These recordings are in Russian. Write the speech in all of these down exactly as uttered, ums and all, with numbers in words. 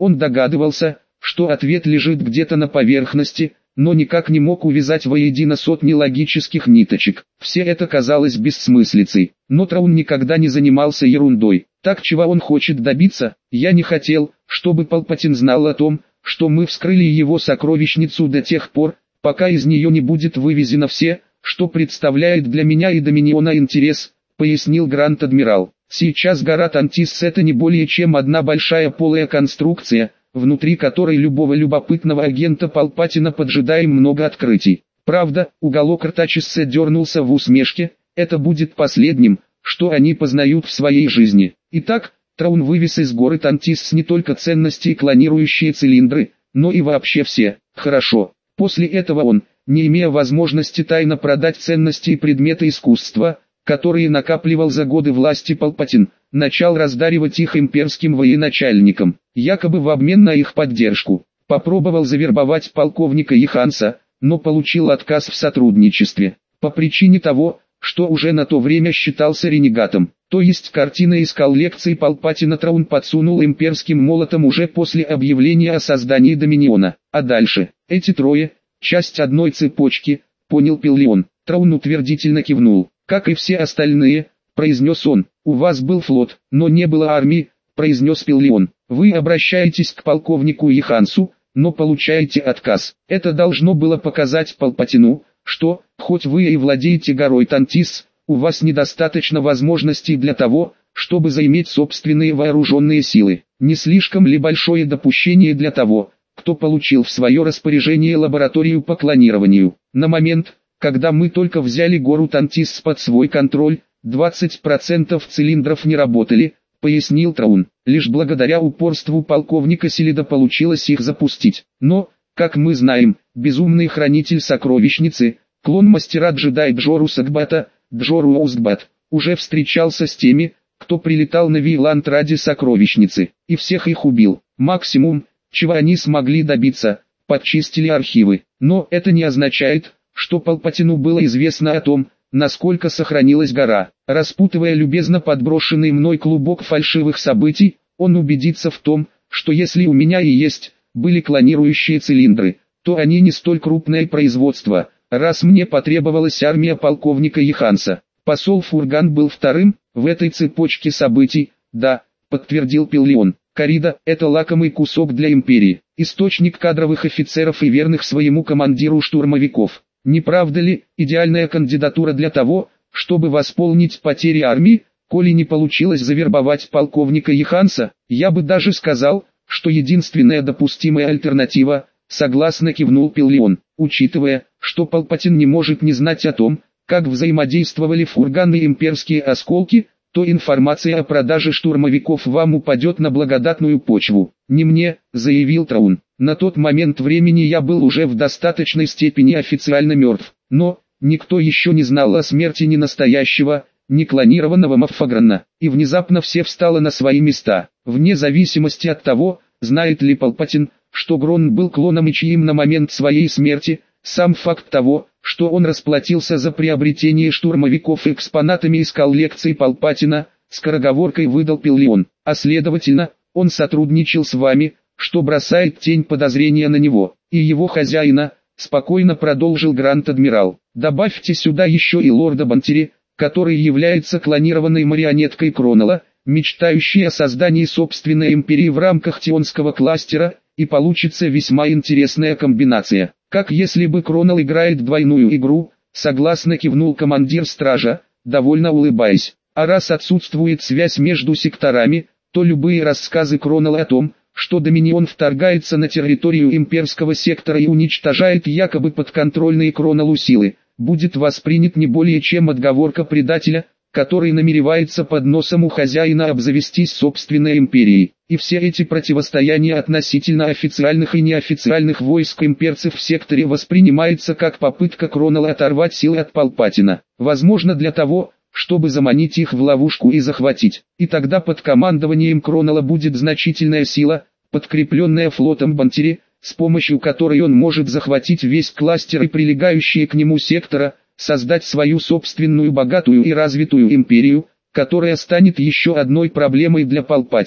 Он догадывался, что ответ лежит где-то на поверхности, но никак не мог увязать воедино сотни логических ниточек. Все это казалось бессмыслицей, но Траун никогда не занимался ерундой. Так чего он хочет добиться? Я не хотел, чтобы Палпатин знал о том, что мы вскрыли его сокровищницу до тех пор, пока из нее не будет вывезено все, что представляет для меня и Доминиона интерес, пояснил Гранд-Адмирал. Сейчас гора Тантис это не более чем одна большая полая конструкция, внутри которой любого любопытного агента Палпатина поджидаем много открытий. Правда, уголок рта Чессе дернулся в усмешке, это будет последним, что они познают в своей жизни. Итак, Траун вывез из горы Тантис не только ценности и клонирующие цилиндры, но и вообще все. Хорошо. После этого он, не имея возможности тайно продать ценности и предметы искусства, которые накапливал за годы власти Палпатин, начал раздаривать их имперским военачальникам, якобы в обмен на их поддержку. Попробовал завербовать полковника Йоханса, но получил отказ в сотрудничестве, по причине того, что уже на то время считался ренегатом. То есть картина из коллекции Палпатина Траун подсунул имперским молотом уже после объявления о создании Доминиона. А дальше, эти трое, часть одной цепочки, понял Пиллион. Траун утвердительно кивнул. Как и все остальные, произнес он. У вас был флот, но не было армии, произнес Пиллион. Вы обращаетесь к полковнику Йохансу, но получаете отказ. Это должно было показать Палпатину, что, хоть вы и владеете горой Тантис, у вас недостаточно возможностей для того, чтобы заиметь собственные вооруженные силы. Не слишком ли большое допущение для того, кто получил в свое распоряжение лабораторию по клонированию? На момент, когда мы только взяли гору Тантис под свой контроль, двадцать процентов цилиндров не работали, пояснил Траун. Лишь благодаря упорству полковника Селида получилось их запустить. Но, как мы знаем, безумный хранитель сокровищницы, клон мастера-джедай Джору Сагбата, Джору Озгбат, уже встречался с теми, кто прилетал на Вейланд ради сокровищницы, и всех их убил. Максимум, чего они смогли добиться, подчистили архивы. Но это не означает, что Палпатину было известно о том, насколько сохранилась гора. Распутывая любезно подброшенный мной клубок фальшивых событий, он убедится в том, что если у меня и есть, были клонирующие цилиндры, то они не столь крупное производство, раз мне потребовалась армия полковника Йоханса. Посол Фурган был вторым, в этой цепочке событий, да, подтвердил Пиллион. Коррида – это лакомый кусок для империи, источник кадровых офицеров и верных своему командиру штурмовиков. Не правда ли, идеальная кандидатура для того, чтобы восполнить потери армии? Коли не получилось завербовать полковника Йоханса, я бы даже сказал, что единственная допустимая альтернатива, согласно кивнул Пиллион, учитывая, что Палпатин не может не знать о том, как взаимодействовали Фурган и имперские осколки, то информация о продаже штурмовиков вам упадет на благодатную почву. Не мне, заявил Траун. На тот момент времени я был уже в достаточной степени официально мертв, но никто еще не знал о смерти ни настоящего, ни клонированного Маффаграна, и внезапно все встало на свои места, вне зависимости от того, знает ли Палпатин, что Грон был клоном и чьим на момент своей смерти. Сам факт того, что он расплатился за приобретение штурмовиков экспонатами из коллекции Палпатина, скороговоркой выдал Пиллион, а следовательно, он сотрудничал с вами, что бросает тень подозрения на него и его хозяина, спокойно продолжил Гранд-Адмирал. Добавьте сюда еще и лорда Бантери, который является клонированной марионеткой Кронола, мечтающей о создании собственной империи в рамках Тионского кластера, и получится весьма интересная комбинация. Как если бы Кронол играет двойную игру, согласно кивнул командир стража, довольно улыбаясь. А раз отсутствует связь между секторами, то любые рассказы Кронола о том, что Доминион вторгается на территорию имперского сектора и уничтожает якобы подконтрольные Кронолу силы, будет воспринят не более чем отговорка предателя, который намеревается под носом у хозяина обзавестись собственной империей. И все эти противостояния относительно официальных и неофициальных войск имперцев в секторе воспринимается как попытка Кронола оторвать силы от Палпатина. Возможно для того, чтобы заманить их в ловушку и захватить. И тогда под командованием Кронола будет значительная сила, подкрепленная флотом Бантери, с помощью которой он может захватить весь кластер и прилегающие к нему сектора, создать свою собственную богатую и развитую империю, которая станет еще одной проблемой для Палпатина.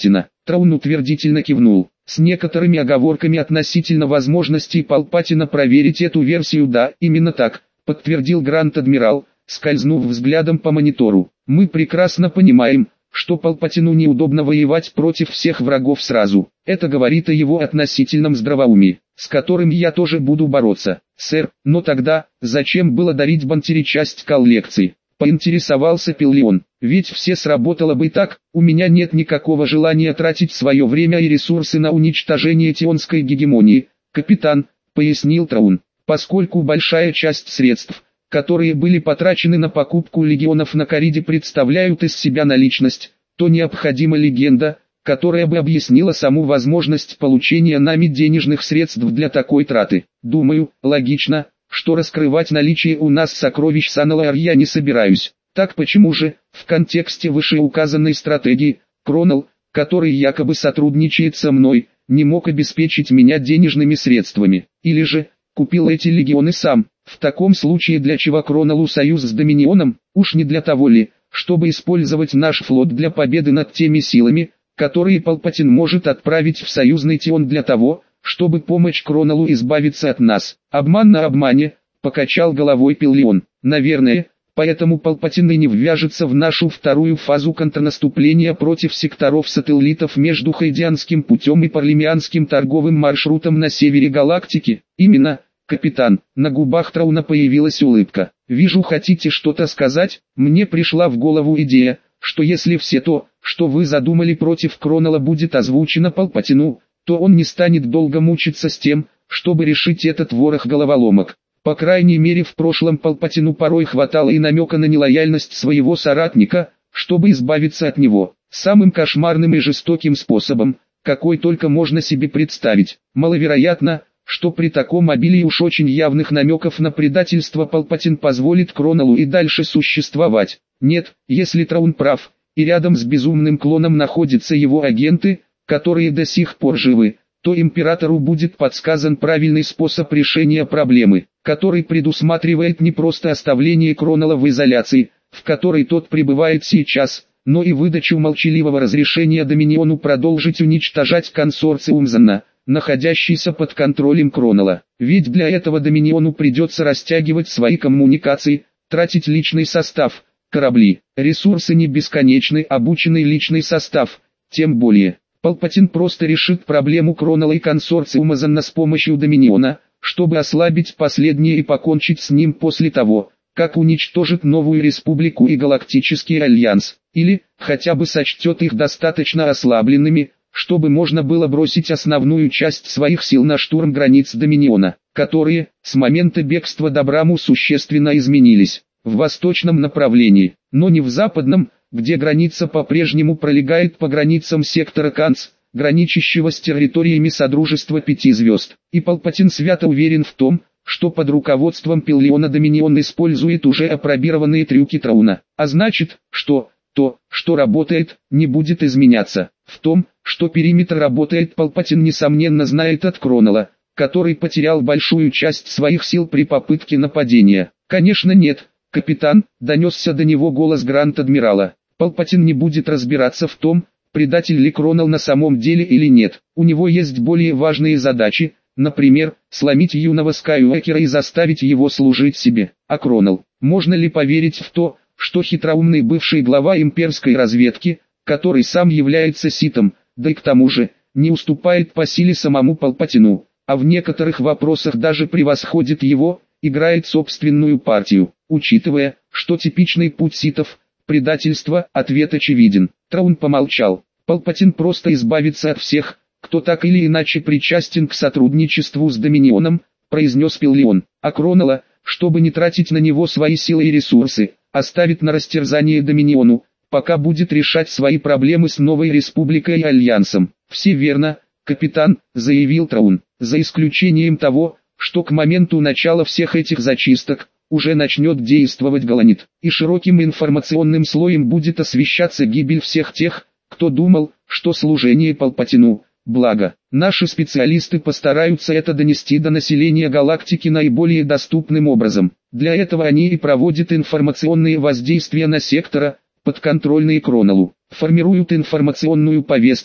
Траун утвердительно кивнул. С некоторыми оговорками относительно возможностей Палпатина проверить эту версию. Да, именно так, подтвердил Гранд-адмирал, скользнув взглядом по монитору. Мы прекрасно понимаем, что Палпатину неудобно воевать против всех врагов сразу. Это говорит о его относительном здравоумии, с которым я тоже буду бороться, сэр. Но тогда, зачем было дарить Бантире часть коллекции? Поинтересовался Пиллион. Ведь все сработало бы так, у меня нет никакого желания тратить свое время и ресурсы на уничтожение тионской гегемонии, капитан, пояснил Траун. Поскольку большая часть средств, которые были потрачены на покупку легионов на Кариде, представляют из себя наличность, то необходима легенда, которая бы объяснила саму возможность получения нами денежных средств для такой траты. Думаю, логично, что раскрывать наличие у нас сокровищ Саналар я не собираюсь. Так почему же, в контексте вышеуказанной стратегии, Кронал, который якобы сотрудничает со мной, не мог обеспечить меня денежными средствами? Или же, купил эти легионы сам? В таком случае для чего Кроналу союз с Доминионом? Уж не для того ли, чтобы использовать наш флот для победы над теми силами, которые Палпатин может отправить в союзный Тион для того, чтобы помочь Кроналу избавиться от нас? Обман на обмане, покачал головой Пиллион. Наверное, поэтому Палпатин и не ввяжется в нашу вторую фазу контрнаступления против секторов-сателлитов между Хайдианским путем и Парлемианским торговым маршрутом на севере галактики. Именно, капитан. На губах Трауна появилась улыбка. Вижу, хотите что-то сказать? Мне пришла в голову идея, что если все то, что вы задумали против Кронала, будет озвучено Палпатину, то он не станет долго мучиться с тем, чтобы решить этот ворох головоломок. По крайней мере, в прошлом Палпатину порой хватало и намека на нелояльность своего соратника, чтобы избавиться от него, самым кошмарным и жестоким способом, какой только можно себе представить. Маловероятно, что при таком обилии уж очень явных намеков на предательство Палпатин позволит Кроналу и дальше существовать. Нет, если Траун прав, и рядом с безумным клоном находятся его агенты, которые до сих пор живы, то императору будет подсказан правильный способ решения проблемы, который предусматривает не просто оставление Кронала в изоляции, в которой тот пребывает сейчас, но и выдачу молчаливого разрешения Доминиону продолжить уничтожать консорциум Занна, находящийся под контролем Кронала. Ведь для этого Доминиону придется растягивать свои коммуникации, тратить личный состав, корабли, ресурсы не бесконечны, обученный личный состав, тем более. Палпатин просто решит проблему Кронала и консорциума Занна с помощью Доминиона, чтобы ослабить последнее и покончить с ним после того, как уничтожит Новую Республику и Галактический Альянс, или, хотя бы сочтет их достаточно ослабленными, чтобы можно было бросить основную часть своих сил на штурм границ Доминиона, которые, с момента бегства Добраму, существенно изменились, в восточном направлении, но не в западном, где граница по-прежнему пролегает по границам сектора Канц, граничащего с территориями Содружества Пяти Звезд. И Палпатин свято уверен в том, что под руководством Пиллиона Доминион использует уже апробированные трюки Трауна. А значит, что то, что работает, не будет изменяться. В том, что периметр работает, Палпатин несомненно знает от Кронала, который потерял большую часть своих сил при попытке нападения. Конечно нет, капитан, донесся до него голос Гранд-адмирала. Палпатин не будет разбираться в том, предатель ли Кронал на самом деле или нет. У него есть более важные задачи, например, сломить юного Скайуокера и заставить его служить себе. А Кронал, можно ли поверить в то, что хитроумный бывший глава имперской разведки, который сам является ситом, да и к тому же, не уступает по силе самому Палпатину, а в некоторых вопросах даже превосходит его, играет собственную партию, учитывая, что типичный путь ситов – предательство, ответ очевиден. Траун помолчал. Палпатин просто избавится от всех, кто так или иначе причастен к сотрудничеству с Доминионом, произнес Пиллион. А Кронала, чтобы не тратить на него свои силы и ресурсы, оставит на растерзание Доминиону, пока будет решать свои проблемы с Новой Республикой и Альянсом. Все верно, капитан, заявил Траун, за исключением того, что к моменту начала всех этих зачисток, уже начнет действовать Галанит, и широким информационным слоем будет освещаться гибель всех тех, кто думал, что служение Палпатину – благо. Наши специалисты постараются это донести до населения галактики наиболее доступным образом. Для этого они и проводят информационные воздействия на сектора, подконтрольные Кроналу, формируют информационную повестку,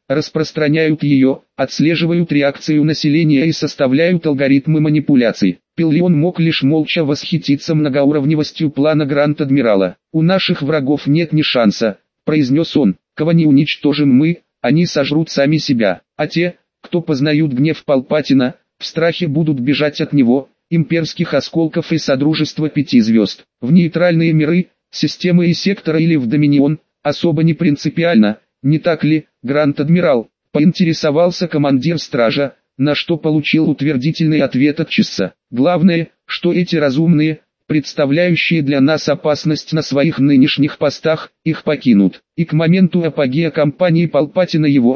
распространяют ее, отслеживают реакцию населения и составляют алгоритмы манипуляций. Пиллион мог лишь молча восхититься многоуровневостью плана Гранд-Адмирала. «У наших врагов нет ни шанса», — произнес он. «Кого не уничтожим мы, они сожрут сами себя, а те, кто познают гнев Палпатина, в страхе будут бежать от него, имперских осколков и Содружества Пяти Звезд. В нейтральные миры, системы и сектора или в Доминион, особо не принципиально, не так ли, Гранд-Адмирал?» — поинтересовался командир стража, на что получил утвердительный ответ от Чисса. «Главное, что эти разумные, представляющие для нас опасность на своих нынешних постах, их покинут, и к моменту апогея кампании Палпатина его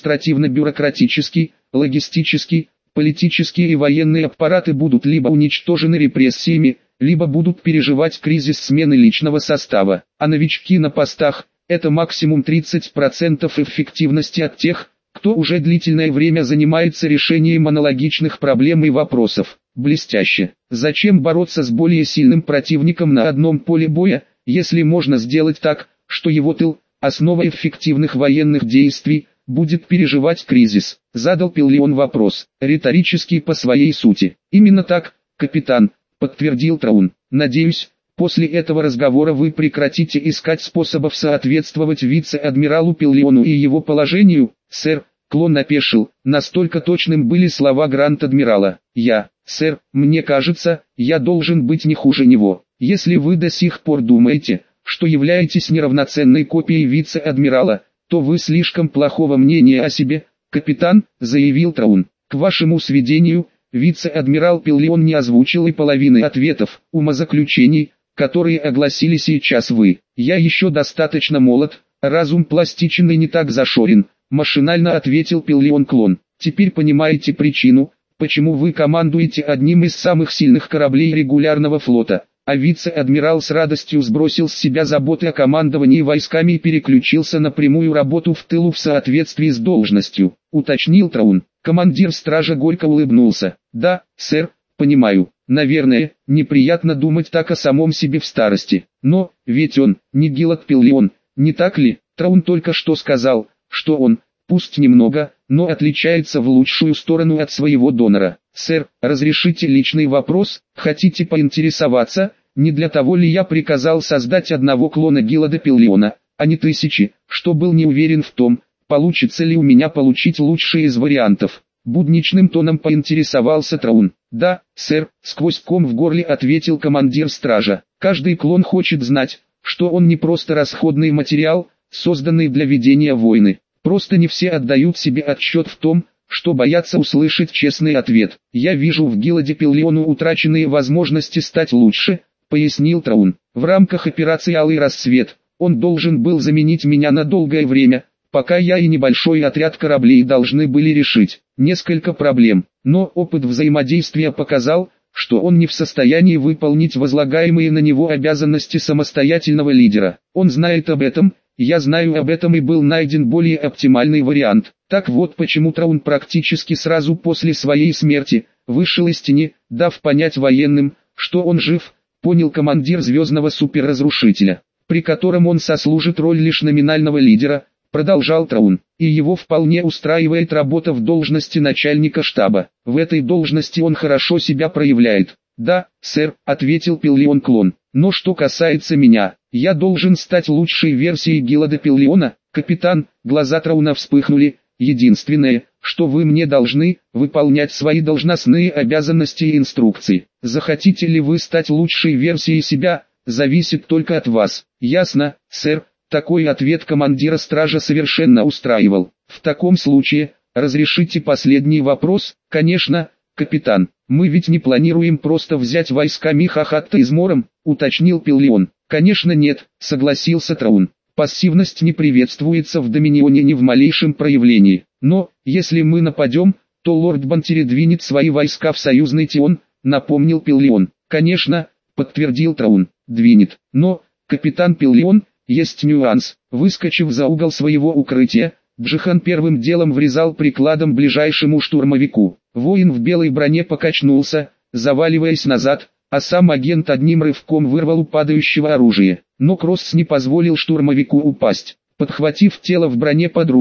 административно-бюрократический, логистический, политические и военные аппараты будут либо уничтожены репрессиями, либо будут переживать кризис смены личного состава, а новички на постах – это максимум тридцать процентов эффективности от тех, кто уже длительное время занимается решением аналогичных проблем и вопросов. Блестяще. Зачем бороться с более сильным противником на одном поле боя, если можно сделать так, что его тыл, основа эффективных военных действий, будет переживать кризис? Задал Пиллион вопрос, риторический по своей сути. Именно так, капитан, подтвердил Траун. Надеюсь, после этого разговора вы прекратите искать способов соответствовать вице-адмиралу Пиллиону и его положению, сэр. Клон опешил, настолько точным были слова Гранд-Адмирала. «Я, сэр, мне кажется, я должен быть не хуже него. Если вы до сих пор думаете, что являетесь неравноценной копией вице-адмирала, то вы слишком плохого мнения о себе, капитан», — заявил Траун. «К вашему сведению, вице-адмирал Пиллион не озвучил и половины ответов, умозаключений, которые огласили сейчас вы. Я еще достаточно молод, разум пластичен и не так зашорен», — машинально ответил Пиллион Клон. «Теперь понимаете причину, почему вы командуете одним из самых сильных кораблей регулярного флота». А вице-адмирал с радостью сбросил с себя заботы о командовании войсками и переключился на прямую работу в тылу в соответствии с должностью, уточнил Траун. Командир стража горько улыбнулся. «Да, сэр, понимаю. Наверное, неприятно думать так о самом себе в старости. Но, ведь он, не Гилад Пиллион, не так ли?» Траун только что сказал, что он, пусть немного, но отличается в лучшую сторону от своего донора. «Сэр, разрешите личный вопрос, хотите поинтересоваться, не для того ли я приказал создать одного клона Гилада Пиллиона, а не тысячи, что был не уверен в том, получится ли у меня получить лучший из вариантов?» Будничным тоном поинтересовался Траун. «Да, сэр», — сквозь ком в горле ответил командир стража. «Каждый клон хочет знать, что он не просто расходный материал, созданный для ведения войны. Просто не все отдают себе отчет в том, что боятся услышать честный ответ. Я вижу в Гиладе Пиллиону утраченные возможности стать лучше», — пояснил Траун. «В рамках операции «Алый рассвет» он должен был заменить меня на долгое время, пока я и небольшой отряд кораблей должны были решить несколько проблем. Но опыт взаимодействия показал, что он не в состоянии выполнить возлагаемые на него обязанности самостоятельного лидера. Он знает об этом, я знаю об этом, и был найден более оптимальный вариант. Так вот почему Траун практически сразу после своей смерти вышел из тени, дав понять военным, что он жив», — понял командир звездного суперразрушителя, при котором он сослужит роль лишь номинального лидера, продолжал Траун, и его вполне устраивает работа в должности начальника штаба. В этой должности он хорошо себя проявляет. «Да, сэр», — ответил Пиллион Клон. «Но что касается меня, я должен стать лучшей версией Гилада Пиллиона, капитан». Глаза Трауна вспыхнули. «Единственное, что вы мне должны, выполнять свои должностные обязанности и инструкции. Захотите ли вы стать лучшей версией себя, зависит только от вас». «Ясно, сэр». Такой ответ командира стража совершенно устраивал. «В таком случае, разрешите последний вопрос?» «Конечно, капитан. Мы ведь не планируем просто взять войска Михахатта измором», — уточнил Пиллион. «Конечно нет», — согласился Траун. «Пассивность не приветствуется в Доминионе ни в малейшем проявлении. Но, если мы нападем, то лорд Бантери двинет свои войска в союзный Тион», — напомнил Пиллион. «Конечно», — подтвердил Траун. «Двинет. Но, капитан Пиллион, есть нюанс». Выскочив за угол своего укрытия, Джихан первым делом врезал прикладом ближайшему штурмовику. Воин в белой броне покачнулся, заваливаясь назад, а сам агент одним рывком вырвал у падающего оружие. Но Кросс не позволил штурмовику упасть. Подхватив тело в броне под руки,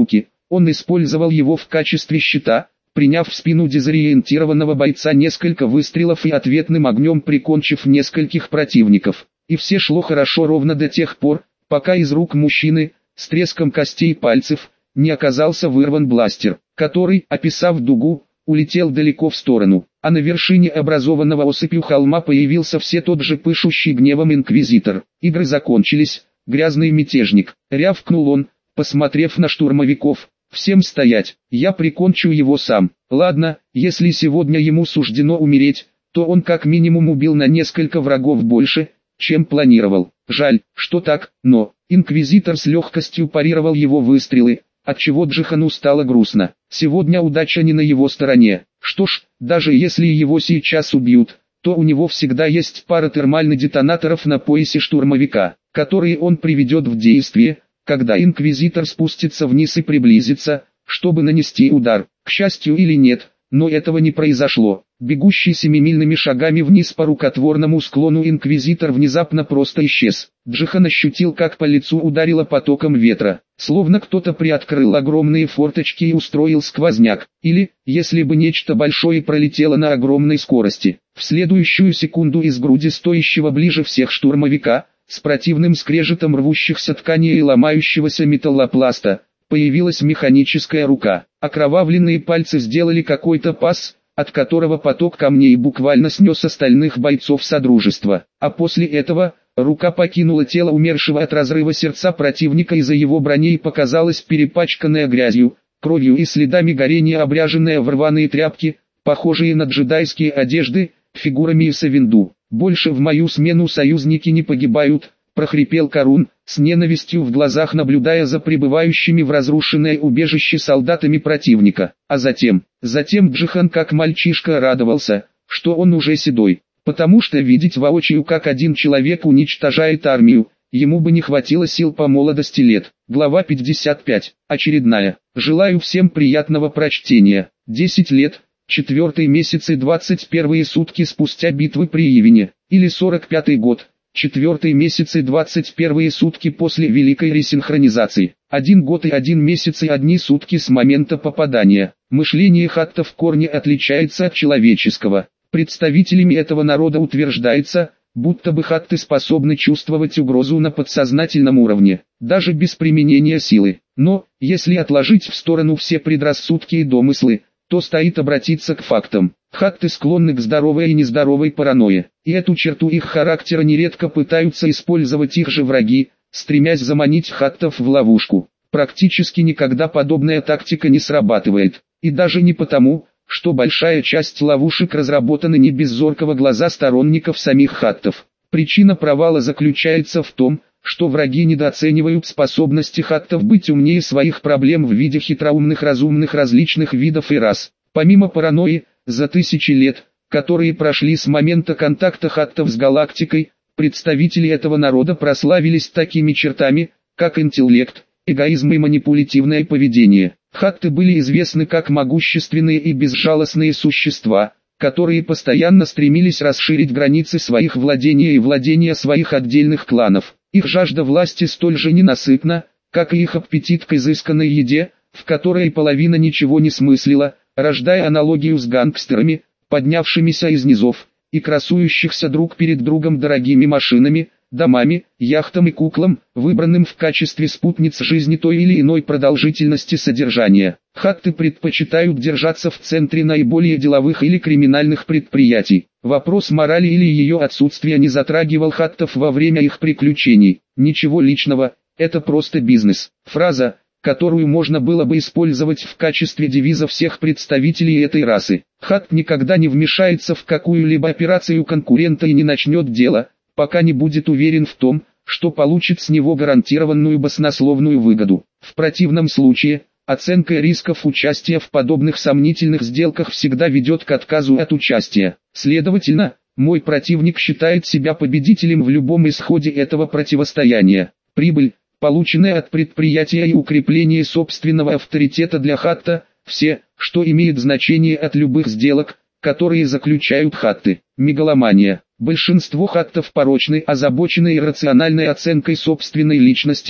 Он использовал его в качестве щита, приняв в спину дезориентированного бойца несколько выстрелов и ответным огнем прикончив нескольких противников. И все шло хорошо ровно до тех пор, пока из рук мужчины, с треском костей пальцев, не оказался вырван бластер, который, описав дугу, улетел далеко в сторону, а на вершине образованного осыпью холма появился все тот же пышущий гневом инквизитор. Игры закончились, грязный мятежник, рявкнул он, посмотрев на штурмовиков. Всем стоять, я прикончу его сам. Ладно, если сегодня ему суждено умереть, то он как минимум убил на несколько врагов больше, чем планировал. Жаль, что так, но инквизитор с легкостью парировал его выстрелы, отчего Джихану стало грустно. Сегодня удача не на его стороне. Что ж, даже если его сейчас убьют, то у него всегда есть пара термальных детонаторов на поясе штурмовика, которые он приведет в действие, когда инквизитор спустится вниз и приблизится, чтобы нанести удар. К счастью или нет, но этого не произошло. Бегущий семимильными шагами вниз по рукотворному склону инквизитор внезапно просто исчез. Джихан ощутил, как по лицу ударило потоком ветра, словно кто-то приоткрыл огромные форточки и устроил сквозняк, или, если бы нечто большое пролетело на огромной скорости. В следующую секунду из груди стоящего ближе всех штурмовика, с противным скрежетом рвущихся тканей и ломающегося металлопласта, появилась механическая рука. Окровавленные пальцы сделали какой-то пас, от которого поток камней буквально снес остальных бойцов Содружества. А после этого, рука покинула тело умершего от разрыва сердца противника, и за его броней показалась перепачканная грязью, кровью и следами горения обряженная в рваные тряпки, похожие на джедайские одежды, фигурами Исавинду. «Больше в мою смену союзники не погибают», — прохрипел Карун, с ненавистью в глазах наблюдая за прибывающими в разрушенное убежище солдатами противника. А затем, затем Джихан как мальчишка радовался, что он уже седой, потому что видеть воочию, как один человек уничтожает армию, ему бы не хватило сил по молодости лет. Глава пятьдесят пять. Очередная. Желаю всем приятного прочтения. десять лет. Четвертый месяц и двадцать первые сутки спустя битвы при Ивине, или сорок пятый год, четвертый месяц и двадцать первые сутки после Великой Ресинхронизации, один год и один месяц и одни сутки с момента попадания. Мышление хатта в корне отличается от человеческого. Представителями этого народа утверждается, будто бы хатты способны чувствовать угрозу на подсознательном уровне, даже без применения силы. Но, если отложить в сторону все предрассудки и домыслы, то стоит обратиться к фактам. Хатты склонны к здоровой и нездоровой паранойе, и эту черту их характера нередко пытаются использовать их же враги, стремясь заманить хаттов в ловушку. Практически никогда подобная тактика не срабатывает, и даже не потому, что большая часть ловушек разработаны не без зоркого глаза сторонников самих хаттов. Причина провала заключается в том, что враги недооценивают способности хаттов быть умнее своих проблем в виде хитроумных разумных различных видов и рас. Помимо паранойи, за тысячи лет, которые прошли с момента контакта хаттов с галактикой, представители этого народа прославились такими чертами, как интеллект, эгоизм и манипулятивное поведение. Хатты были известны как могущественные и безжалостные существа, которые постоянно стремились расширить границы своих владений и владения своих отдельных кланов. Их жажда власти столь же ненасытна, как и их аппетит к изысканной еде, в которой половина ничего не смыслила, рождая аналогию с гангстерами, поднявшимися из низов, и красующихся друг перед другом дорогими машинами, домами, яхтам и куклам, выбранным в качестве спутниц жизни той или иной продолжительности содержания. Хатты предпочитают держаться в центре наиболее деловых или криминальных предприятий. Вопрос морали или ее отсутствия не затрагивал хаттов во время их приключений. Ничего личного, это просто бизнес. Фраза, которую можно было бы использовать в качестве девиза всех представителей этой расы. Хатт никогда не вмешается в какую-либо операцию конкурента и не начнет дело, пока не будет уверен в том, что получит с него гарантированную баснословную выгоду. В противном случае, оценка рисков участия в подобных сомнительных сделках всегда ведет к отказу от участия. Следовательно, мой противник считает себя победителем в любом исходе этого противостояния. Прибыль, полученная от предприятия и укрепление собственного авторитета для хатта, все, что имеет значение от любых сделок, которые заключают хатты. Мегаломания. Большинство хаттов порочны, озабочены иррациональной оценкой собственной личности,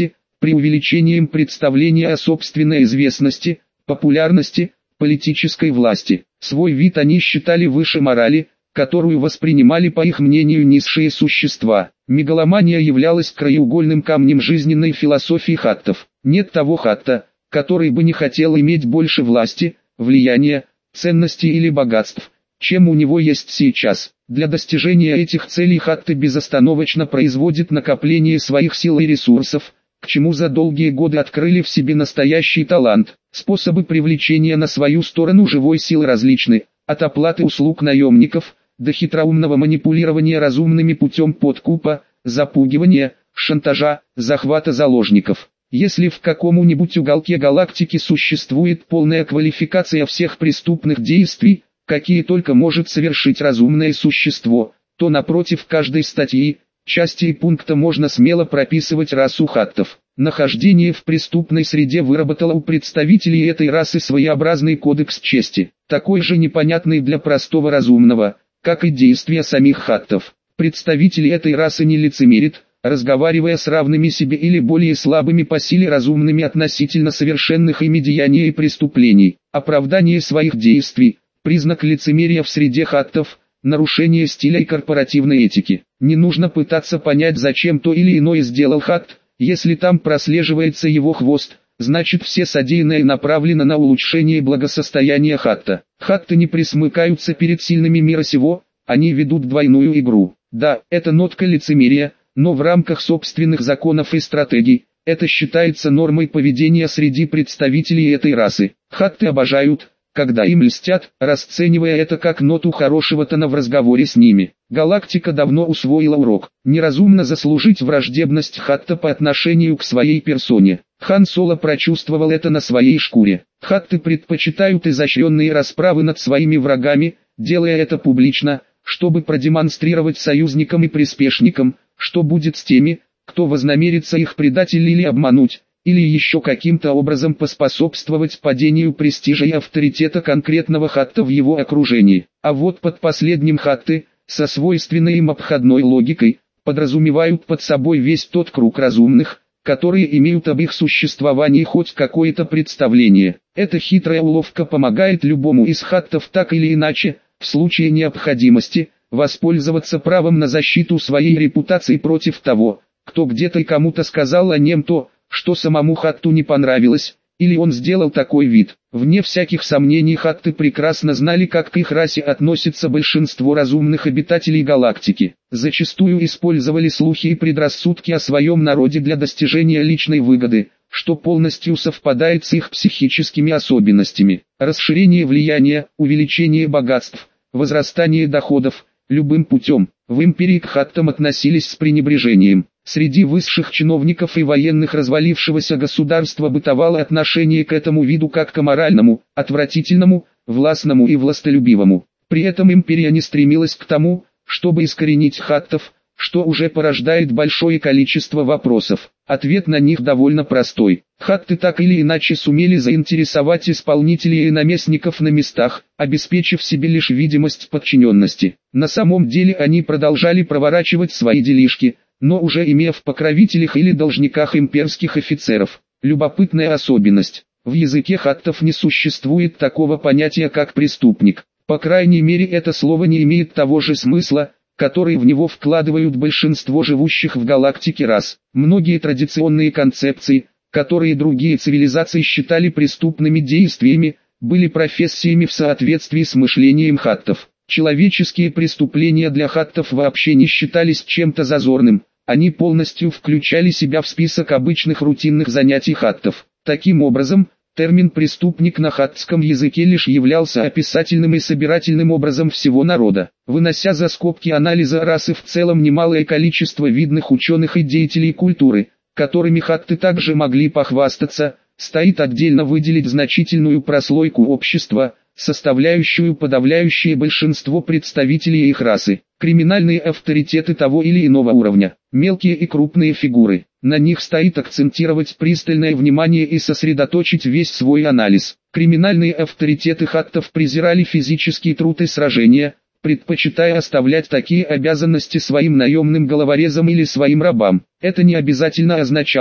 преувеличением представления о собственной известности, популярности, политической власти. Свой вид они считали выше морали, которую воспринимали по их мнению низшие существа. Мегаломания являлась краеугольным камнем жизненной философии хаттов. Нет того хатта, который бы не хотел иметь больше власти, влияния, ценностей или богатств, чем у него есть сейчас. Для достижения этих целей хатты безостановочно производят накопление своих сил и ресурсов, к чему за долгие годы открыли в себе настоящий талант. Способы привлечения на свою сторону живой силы различны, от оплаты услуг наемников, до хитроумного манипулирования разумными путем подкупа, запугивания, шантажа, захвата заложников. Если в каком-нибудь уголке галактики существует полная квалификация всех преступных действий, какие только может совершить разумное существо, то напротив каждой статьи, части и пункта можно смело прописывать расу хаттов. Нахождение в преступной среде выработало у представителей этой расы своеобразный кодекс чести, такой же непонятный для простого разумного, как и действия самих хаттов. Представители этой расы не лицемерят, разговаривая с равными себе или более слабыми по силе разумными относительно совершенных ими деяний и преступлений. Оправдание своих действий – признак лицемерия в среде хаттов, нарушение стиля и корпоративной этики. Не нужно пытаться понять, зачем то или иное сделал хатт, если там прослеживается его хвост, значит все содеянное направлено на улучшение благосостояния хатта. Хатты не присмыкаются перед сильными мира сего, они ведут двойную игру. Да, это нотка лицемерия, но в рамках собственных законов и стратегий, это считается нормой поведения среди представителей этой расы. Хатты обожают, когда им льстят, расценивая это как ноту хорошего тона в разговоре с ними. Галактика давно усвоила урок. Неразумно заслужить враждебность хатта по отношению к своей персоне. Хан Соло прочувствовал это на своей шкуре. Хатты предпочитают изощренные расправы над своими врагами, делая это публично, чтобы продемонстрировать союзникам и приспешникам, что будет с теми, кто вознамерится их предать или обмануть, или еще каким-то образом поспособствовать падению престижа и авторитета конкретного хатта в его окружении. А вот под последним хатты, со свойственной им обходной логикой, подразумевают под собой весь тот круг разумных, которые имеют об их существовании хоть какое-то представление. Эта хитрая уловка помогает любому из хаттов так или иначе, в случае необходимости, воспользоваться правом на защиту своей репутации против того, кто где-то и кому-то сказал о нем то, что самому хатту не понравилось, или он сделал такой вид. Вне всяких сомнений хатты прекрасно знали, как к их расе относится большинство разумных обитателей галактики. Зачастую использовали слухи и предрассудки о своем народе для достижения личной выгоды, что полностью совпадает с их психическими особенностями. Расширение влияния, увеличение богатств, возрастание доходов, любым путем. В империи к хаттам относились с пренебрежением. Среди высших чиновников и военных развалившегося государства бытовало отношение к этому виду как к аморальному, отвратительному, властному и властолюбивому. При этом империя не стремилась к тому, чтобы искоренить хаттов, что уже порождает большое количество вопросов. Ответ на них довольно простой. Хатты так или иначе сумели заинтересовать исполнителей и наместников на местах, обеспечив себе лишь видимость подчиненности. На самом деле они продолжали проворачивать свои делишки, но уже имея в покровителях или должниках имперских офицеров. Любопытная особенность. В языке хаттов не существует такого понятия как преступник. По крайней мере это слово не имеет того же смысла, который в него вкладывают большинство живущих в галактике рас. Многие традиционные концепции, которые другие цивилизации считали преступными действиями, были профессиями в соответствии с мышлением хаттов. Человеческие преступления для хаттов вообще не считались чем-то зазорным. Они полностью включали себя в список обычных рутинных занятий хаттов. Таким образом, термин «преступник» на хаттском языке лишь являлся описательным и собирательным образом всего народа. Вынося за скобки анализа расы в целом немалое количество видных ученых и деятелей культуры, которыми хатты также могли похвастаться, стоит отдельно выделить значительную прослойку общества, составляющую подавляющее большинство представителей их расы. Криминальные авторитеты того или иного уровня, мелкие и крупные фигуры. На них стоит акцентировать пристальное внимание и сосредоточить весь свой анализ. Криминальные авторитеты хаттов презирали физический труд и сражения, предпочитая оставлять такие обязанности своим наемным головорезам или своим рабам. Это не обязательно означало,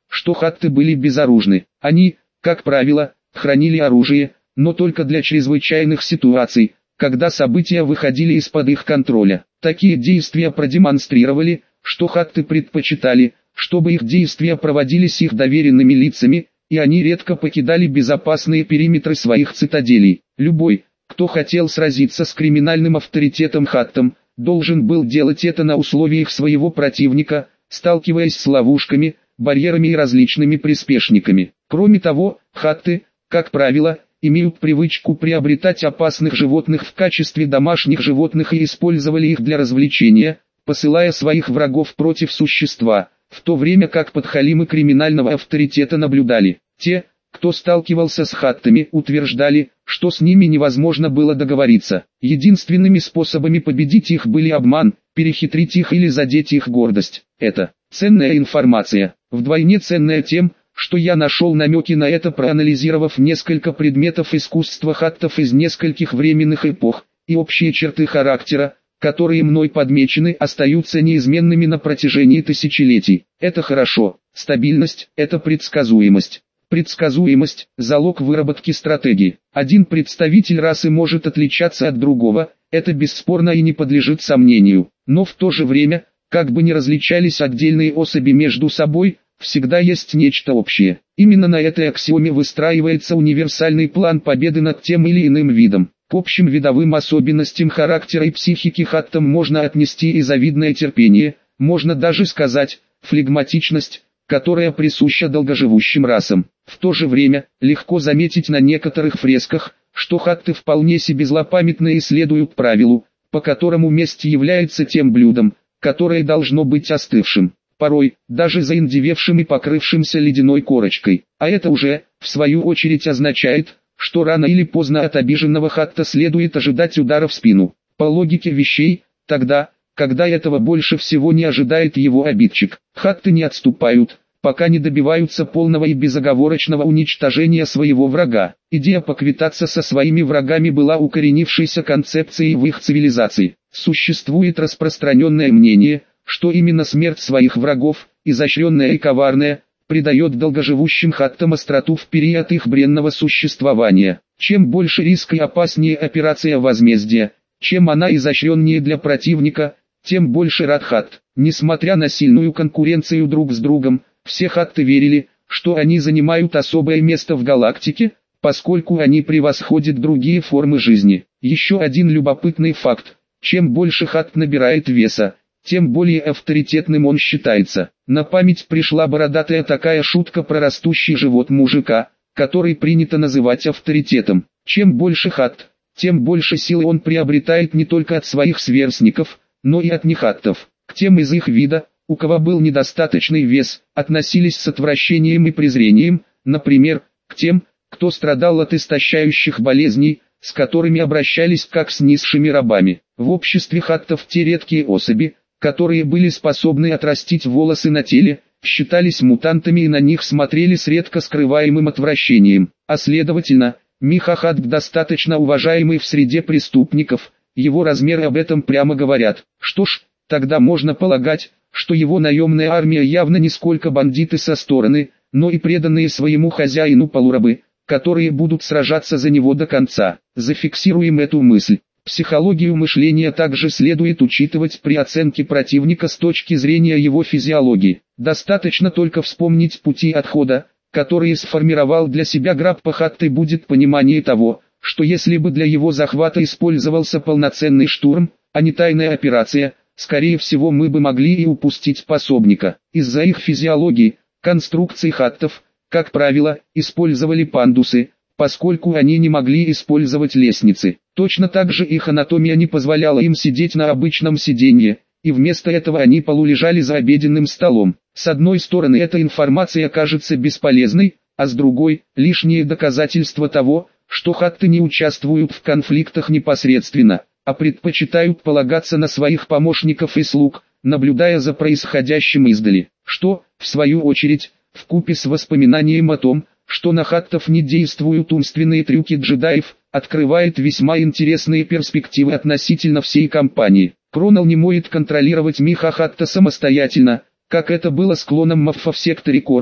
что хатты были безоружны. Они, как правило, хранили оружие, но только для чрезвычайных ситуаций, когда события выходили из-под их контроля. Такие действия продемонстрировали, что хатты предпочитали, чтобы их действия проводились их доверенными лицами, и они редко покидали безопасные периметры своих цитаделей. Любой, кто хотел сразиться с криминальным авторитетом хаттам, должен был делать это на условиях своего противника, сталкиваясь с ловушками, барьерами и различными приспешниками. Кроме того, хатты, как правило, имеют привычку приобретать опасных животных в качестве домашних животных и использовали их для развлечения, посылая своих врагов против существа, в то время как подхалимы криминального авторитета наблюдали. Те, кто сталкивался с хаттами, утверждали, что с ними невозможно было договориться. Единственными способами победить их были обман, перехитрить их или задеть их гордость. Это ценная информация, вдвойне ценная тем, что я нашел намеки на это, проанализировав несколько предметов искусства хаттов из нескольких временных эпох, и общие черты характера, которые мной подмечены, остаются неизменными на протяжении тысячелетий. Это хорошо. Стабильность – это предсказуемость. Предсказуемость – залог выработки стратегии. Один представитель расы может отличаться от другого, это бесспорно и не подлежит сомнению. Но в то же время, как бы ни различались отдельные особи между собой, всегда есть нечто общее. Именно на этой аксиоме выстраивается универсальный план победы над тем или иным видом. К общим видовым особенностям характера и психики хаттам можно отнести и завидное терпение, можно даже сказать, флегматичность, которая присуща долгоживущим расам. В то же время, легко заметить на некоторых фресках, что хатты вполне себе злопамятно и следуют правилу, по которому месть является тем блюдом, которое должно быть остывшим, порой, даже заиндевевшим и покрывшимся ледяной корочкой. А это уже, в свою очередь, означает, что рано или поздно от обиженного хатта следует ожидать удара в спину. По логике вещей, тогда, когда этого больше всего не ожидает его обидчик, хатты не отступают, пока не добиваются полного и безоговорочного уничтожения своего врага. Идея поквитаться со своими врагами была укоренившейся концепцией в их цивилизации. Существует распространенное мнение, что именно смерть своих врагов, изощренная и коварная, придает долгоживущим хаттам остроту в период их бренного существования. Чем больше риск и опаснее операция возмездия, чем она изощреннее для противника, тем больше рад хатт. Несмотря на сильную конкуренцию друг с другом, все хатты верили, что они занимают особое место в галактике, поскольку они превосходят другие формы жизни. Еще один любопытный факт: чем больше хатт набирает веса, тем более авторитетным он считается. На память пришла бородатая такая шутка про растущий живот мужика, который принято называть авторитетом. Чем больше хатт, тем больше силы он приобретает не только от своих сверстников, но и от нехаттов. К тем из их вида, у кого был недостаточный вес, относились с отвращением и презрением, например, к тем, кто страдал от истощающих болезней, с которыми обращались как с низшими рабами. В обществе хаттов те редкие особи, которые были способны отрастить волосы на теле, считались мутантами и на них смотрели с редко скрываемым отвращением. А следовательно, Михахатт достаточно уважаемый в среде преступников, его размеры об этом прямо говорят. Что ж, тогда можно полагать, что его наемная армия явно не сколько бандиты со стороны, но и преданные своему хозяину полурабы, которые будут сражаться за него до конца. Зафиксируем эту мысль. Психологию мышления также следует учитывать при оценке противника с точки зрения его физиологии. Достаточно только вспомнить пути отхода, которые сформировал для себя Граппа Хатт, и будет понимание того, что если бы для его захвата использовался полноценный штурм, а не тайная операция, скорее всего мы бы могли и упустить пособника. Из-за их физиологии, конструкций хаттов, как правило, использовали пандусы, поскольку они не могли использовать лестницы. Точно так же их анатомия не позволяла им сидеть на обычном сиденье, и вместо этого они полулежали за обеденным столом. С одной стороны, эта информация кажется бесполезной, а с другой – лишнее доказательство того, что хатты не участвуют в конфликтах непосредственно, а предпочитают полагаться на своих помощников и слуг, наблюдая за происходящим издали, что, в свою очередь, вкупе с воспоминанием о том, что на хаттов не действуют умственные трюки джедаев, открывает весьма интересные перспективы относительно всей кампании. Кронал не может контролировать Михахатта самостоятельно, как это было с клоном Маффа в секторе Корва,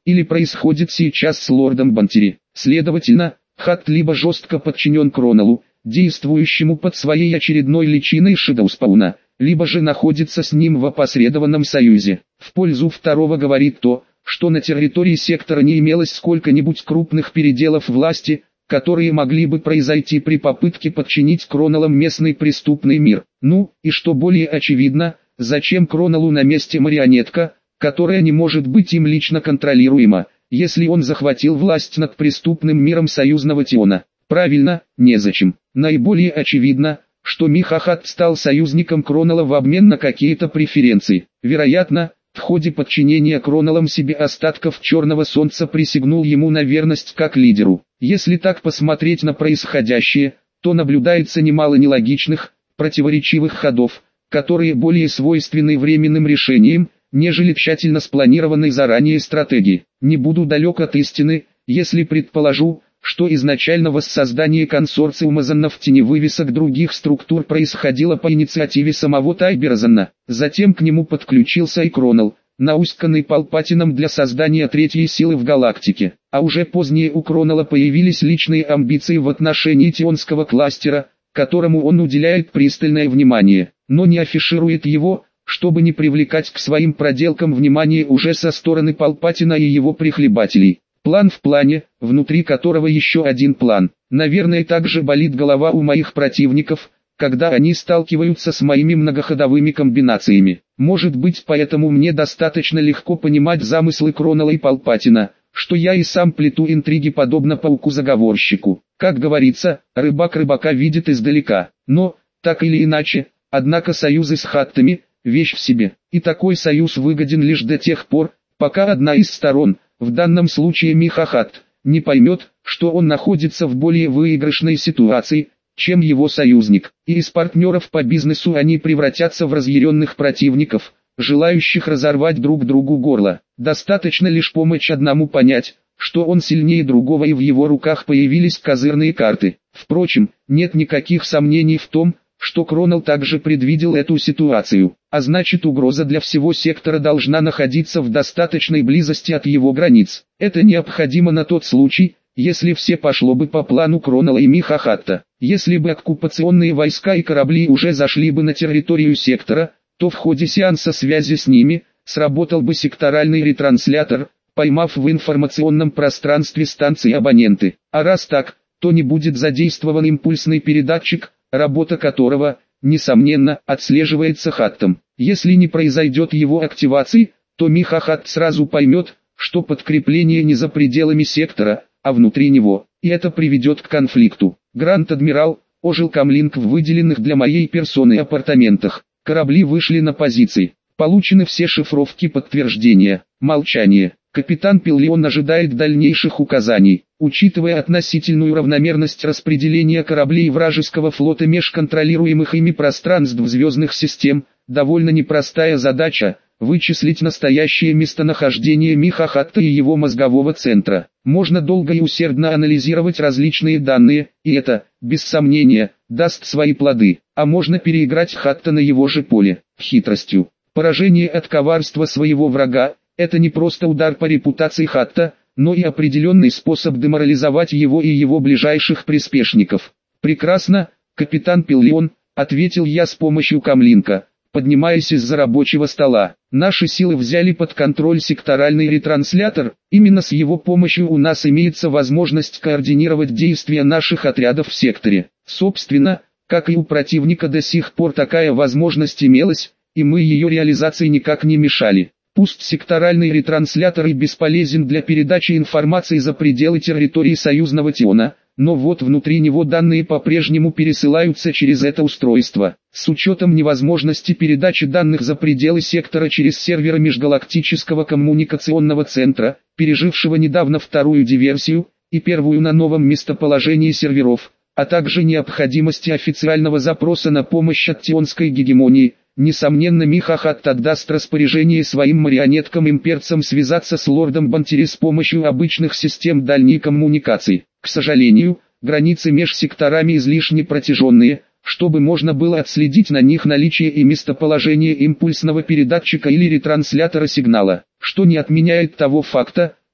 или происходит сейчас с лордом Бантери. Следовательно, Хатт либо жестко подчинен Кронеллу, действующему под своей очередной личиной Шэдоуспауна, либо же находится с ним в опосредованном союзе. В пользу второго говорит то, что на территории сектора не имелось сколько-нибудь крупных переделов власти, которые могли бы произойти при попытке подчинить Кронеллам местный преступный мир. Ну, и что более очевидно, зачем Кронеллу на месте марионетка, которая не может быть им лично контролируема, если он захватил власть над преступным миром союзного Тиона? Правильно, незачем. Наиболее очевидно, что Миха Хатт стал союзником Кронелла в обмен на какие-то преференции. Вероятно, в ходе подчинения Кронеллам себе остатков Черного Солнца присягнул ему на верность как лидеру. Если так посмотреть на происходящее, то наблюдается немало нелогичных, противоречивых ходов, которые более свойственны временным решениям, нежели тщательно спланированной заранее стратегии. Не буду далек от истины, если предположу, что изначально воссоздание консорциума Зонна в тени вывесок других структур происходило по инициативе самого Тайберзона. Затем к нему подключился и Кронелл, науськанный Палпатином для создания третьей силы в галактике. А уже позднее у Кронелла появились личные амбиции в отношении Тионского кластера, которому он уделяет пристальное внимание, но не афиширует его, чтобы не привлекать к своим проделкам внимание уже со стороны Палпатина и его прихлебателей. План в плане, внутри которого еще один план. Наверное, также болит голова у моих противников, когда они сталкиваются с моими многоходовыми комбинациями. Может быть, поэтому мне достаточно легко понимать замыслы Кронелла и Палпатина, что я и сам плету интриги подобно пауку-заговорщику. Как говорится, рыбак рыбака видит издалека. Но, так или иначе, однако союзы с Хаттами – вещь в себе. И такой союз выгоден лишь до тех пор, пока одна из сторон, в данном случае Миха Хатт, не поймет, что он находится в более выигрышной ситуации, чем его союзник, и из партнеров по бизнесу они превратятся в разъяренных противников, желающих разорвать друг другу горло. Достаточно лишь помочь одному понять, что он сильнее другого, и в его руках появились козырные карты. Впрочем, нет никаких сомнений в том, что Кронелл также предвидел эту ситуацию, а значит, угроза для всего сектора должна находиться в достаточной близости от его границ. Это необходимо на тот случай, если все пошло бы по плану Кронелла и Миха Хатта. Если бы оккупационные войска и корабли уже зашли бы на территорию сектора, то в ходе сеанса связи с ними, сработал бы секторальный ретранслятор, поймав в информационном пространстве станции абоненты. А раз так, то не будет задействован импульсный передатчик, работа которого, несомненно, отслеживается Хаттом. Если не произойдет его активации, то Миха Хатт сразу поймет, что подкрепление не за пределами сектора, а внутри него, и это приведет к конфликту. Гранд-адмирал, ожил Камлинг в выделенных для моей персоны апартаментах. Корабли вышли на позиции. Получены все шифровки подтверждения. Молчание. Капитан Пиллион ожидает дальнейших указаний. Учитывая относительную равномерность распределения кораблей вражеского флота меж контролируемых ими пространств звездных систем, довольно непростая задача – вычислить настоящее местонахождение Миха Хатта и его мозгового центра. Можно долго и усердно анализировать различные данные, и это, без сомнения, даст свои плоды. А можно переиграть Хатта на его же поле, хитростью. Поражение от коварства своего врага – это не просто удар по репутации Хатта, но и определенный способ деморализовать его и его ближайших приспешников. «Прекрасно, капитан Пиллион», — ответил я с помощью Камлинка, поднимаясь из-за рабочего стола. «Наши силы взяли под контроль секторальный ретранслятор, именно с его помощью у нас имеется возможность координировать действия наших отрядов в секторе. Собственно, как и у противника до сих пор такая возможность имелась, и мы ее реализации никак не мешали. Пусть секторальный ретранслятор и бесполезен для передачи информации за пределы территории союзного Тиона, но вот внутри него данные по-прежнему пересылаются через это устройство. С учетом невозможности передачи данных за пределы сектора через серверы межгалактического коммуникационного центра, пережившего недавно вторую диверсию, и первую на новом местоположении серверов, а также необходимости официального запроса на помощь от тионской гегемонии, несомненно Миха Хатт отдаст распоряжение своим марионеткам-имперцам связаться с лордом Бантери с помощью обычных систем дальней коммуникации. К сожалению, границы меж секторами излишне протяженные, чтобы можно было отследить на них наличие и местоположение импульсного передатчика или ретранслятора сигнала, что не отменяет того факта,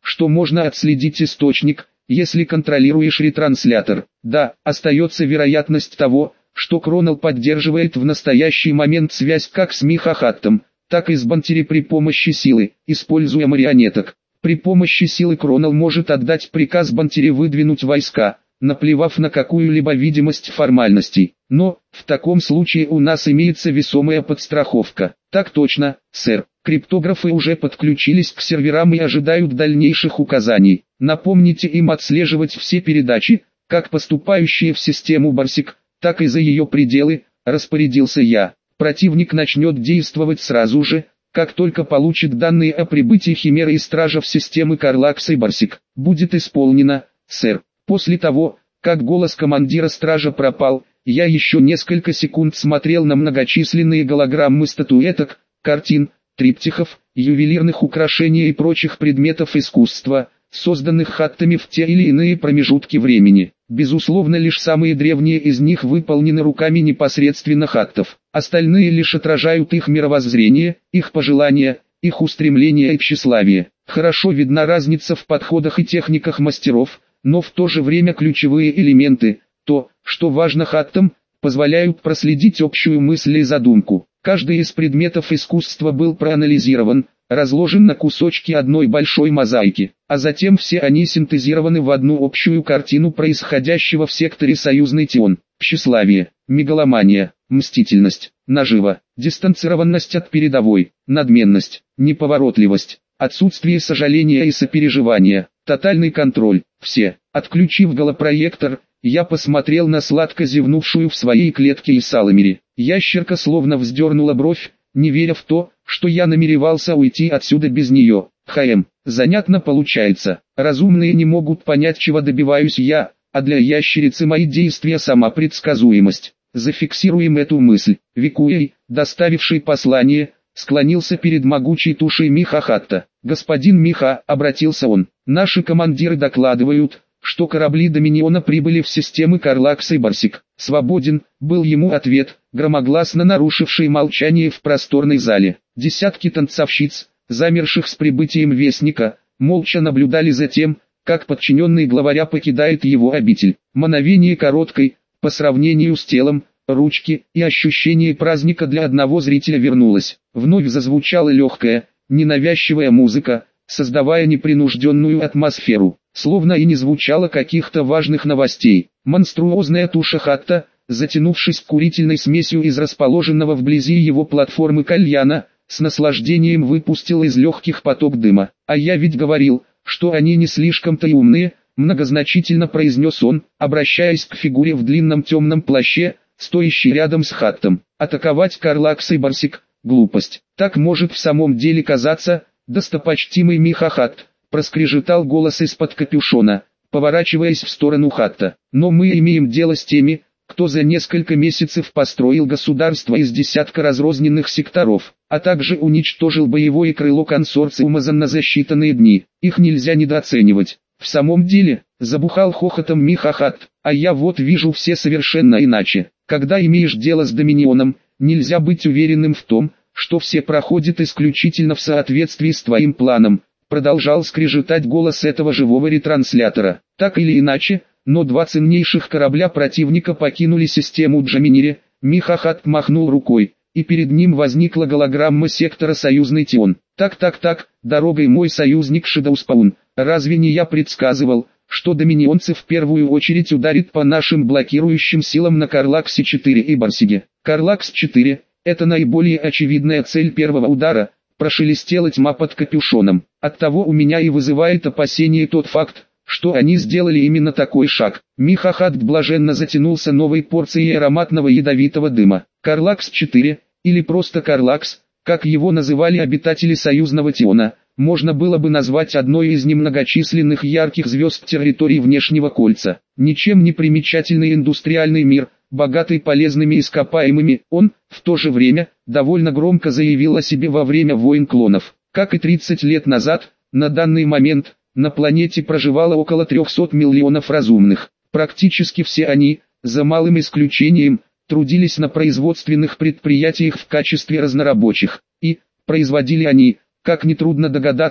что можно отследить источник, если контролируешь ретранслятор. Да, остается вероятность того, что Кронал поддерживает в настоящий момент связь как с Михахаттом, так и с Бантери при помощи силы, используя марионеток. При помощи силы Кронал может отдать приказ Бантери выдвинуть войска, наплевав на какую-либо видимость формальностей. Но, в таком случае у нас имеется весомая подстраховка. Так точно, сэр. Криптографы уже подключились к серверам и ожидают дальнейших указаний. Напомните им отслеживать все передачи, как поступающие в систему Барсик, так и за ее пределы, распорядился я. Противник начнет действовать сразу же, как только получит данные о прибытии Химеры и Стража в системы Карлакс и Барсик. Будет исполнено, сэр. После того, как голос командира Стража пропал, я еще несколько секунд смотрел на многочисленные голограммы статуэток, картин, триптихов, ювелирных украшений и прочих предметов искусства, созданных хаттами в те или иные промежутки времени. Безусловно, лишь самые древние из них выполнены руками непосредственно хаттов. Остальные лишь отражают их мировоззрение, их пожелания, их устремления и тщеславие. Хорошо видна разница в подходах и техниках мастеров, но в то же время ключевые элементы, то, что важно хаттам, позволяют проследить общую мысль и задумку. Каждый из предметов искусства был проанализирован, разложен на кусочки одной большой мозаики, а затем все они синтезированы в одну общую картину происходящего в секторе союзный Тион. Тщеславие, мегаломания, мстительность, нажива, дистанцированность от передовой, надменность, неповоротливость, отсутствие сожаления и сопереживания, тотальный контроль. Все. Отключив голопроектор, я посмотрел на сладко зевнувшую в своей клетке Исаламири. Ящерка словно вздернула бровь, не веря в то, что я намеревался уйти отсюда без нее. Хм, занятно получается. Разумные не могут понять, чего добиваюсь я, а для ящерицы мои действия сама предсказуемость. Зафиксируем эту мысль. Викуэй, доставивший послание, склонился перед могучей тушей Михахатта. «Господин Миха», — обратился он, — «наши командиры докладывают, что корабли Доминиона прибыли в системы Карлакс и Барсик». «Свободен», — был ему ответ, громогласно нарушивший молчание в просторной зале. Десятки танцовщиц, замерших с прибытием Вестника, молча наблюдали за тем, как подчиненный главаря покидает его обитель. Мановение короткой, по сравнению с телом, ручки, и ощущение праздника для одного зрителя вернулось. Вновь зазвучала легкая, ненавязчивая музыка, создавая непринужденную атмосферу, словно и не звучало каких-то важных новостей. Монструозная туша Хатта, затянувшись курительной смесью из расположенного вблизи его платформы кальяна, с наслаждением выпустил из легких поток дыма. «А я ведь говорил, что они не слишком-то и умные», многозначительно произнес он, обращаясь к фигуре в длинном темном плаще, стоящей рядом с Хаттом. «Атаковать Карлакс и Барсик — глупость. Так может в самом деле казаться, достопочтимый Михахатт», проскрежетал голос из-под капюшона, поворачиваясь в сторону Хатта. «Но мы имеем дело с теми, кто за несколько месяцев построил государство из десятка разрозненных секторов, а также уничтожил боевое крыло консорциума за считанные дни. Их нельзя недооценивать». «В самом деле», — забухал хохотом Михахатт, — «а я вот вижу все совершенно иначе. Когда имеешь дело с Доминионом, нельзя быть уверенным в том, что все проходит исключительно в соответствии с твоим планом», продолжал скрежетать голос этого живого ретранслятора. «Так или иначе, но два ценнейших корабля противника покинули систему Джаминири». Михахатт махнул рукой, и перед ним возникла голограмма сектора союзный Тион. «Так-так-так, дорогой мой союзник Шэдоуспаун, разве не я предсказывал, что доминионцы в первую очередь ударят по нашим блокирующим силам на Карлаксе четыре и Барсиге? Карлакс четыре — это наиболее очевидная цель первого удара», прошелестела тьма под капюшоном. «Оттого у меня и вызывает опасение тот факт, что они сделали именно такой шаг». Михахатт блаженно затянулся новой порцией ароматного ядовитого дыма. Карлакс четыре, или просто Карлакс, как его называли обитатели союзного Тиона, можно было бы назвать одной из немногочисленных ярких звезд территории внешнего кольца. Ничем не примечательный индустриальный мир, богатый полезными ископаемыми, он, в то же время, довольно громко заявил о себе во время войн клонов. Как и тридцать лет назад, на данный момент, на планете проживало около трехсот миллионов разумных. Практически все они, за малым исключением, трудились на производственных предприятиях в качестве разнорабочих. И, производили они, как нетрудно догадаться,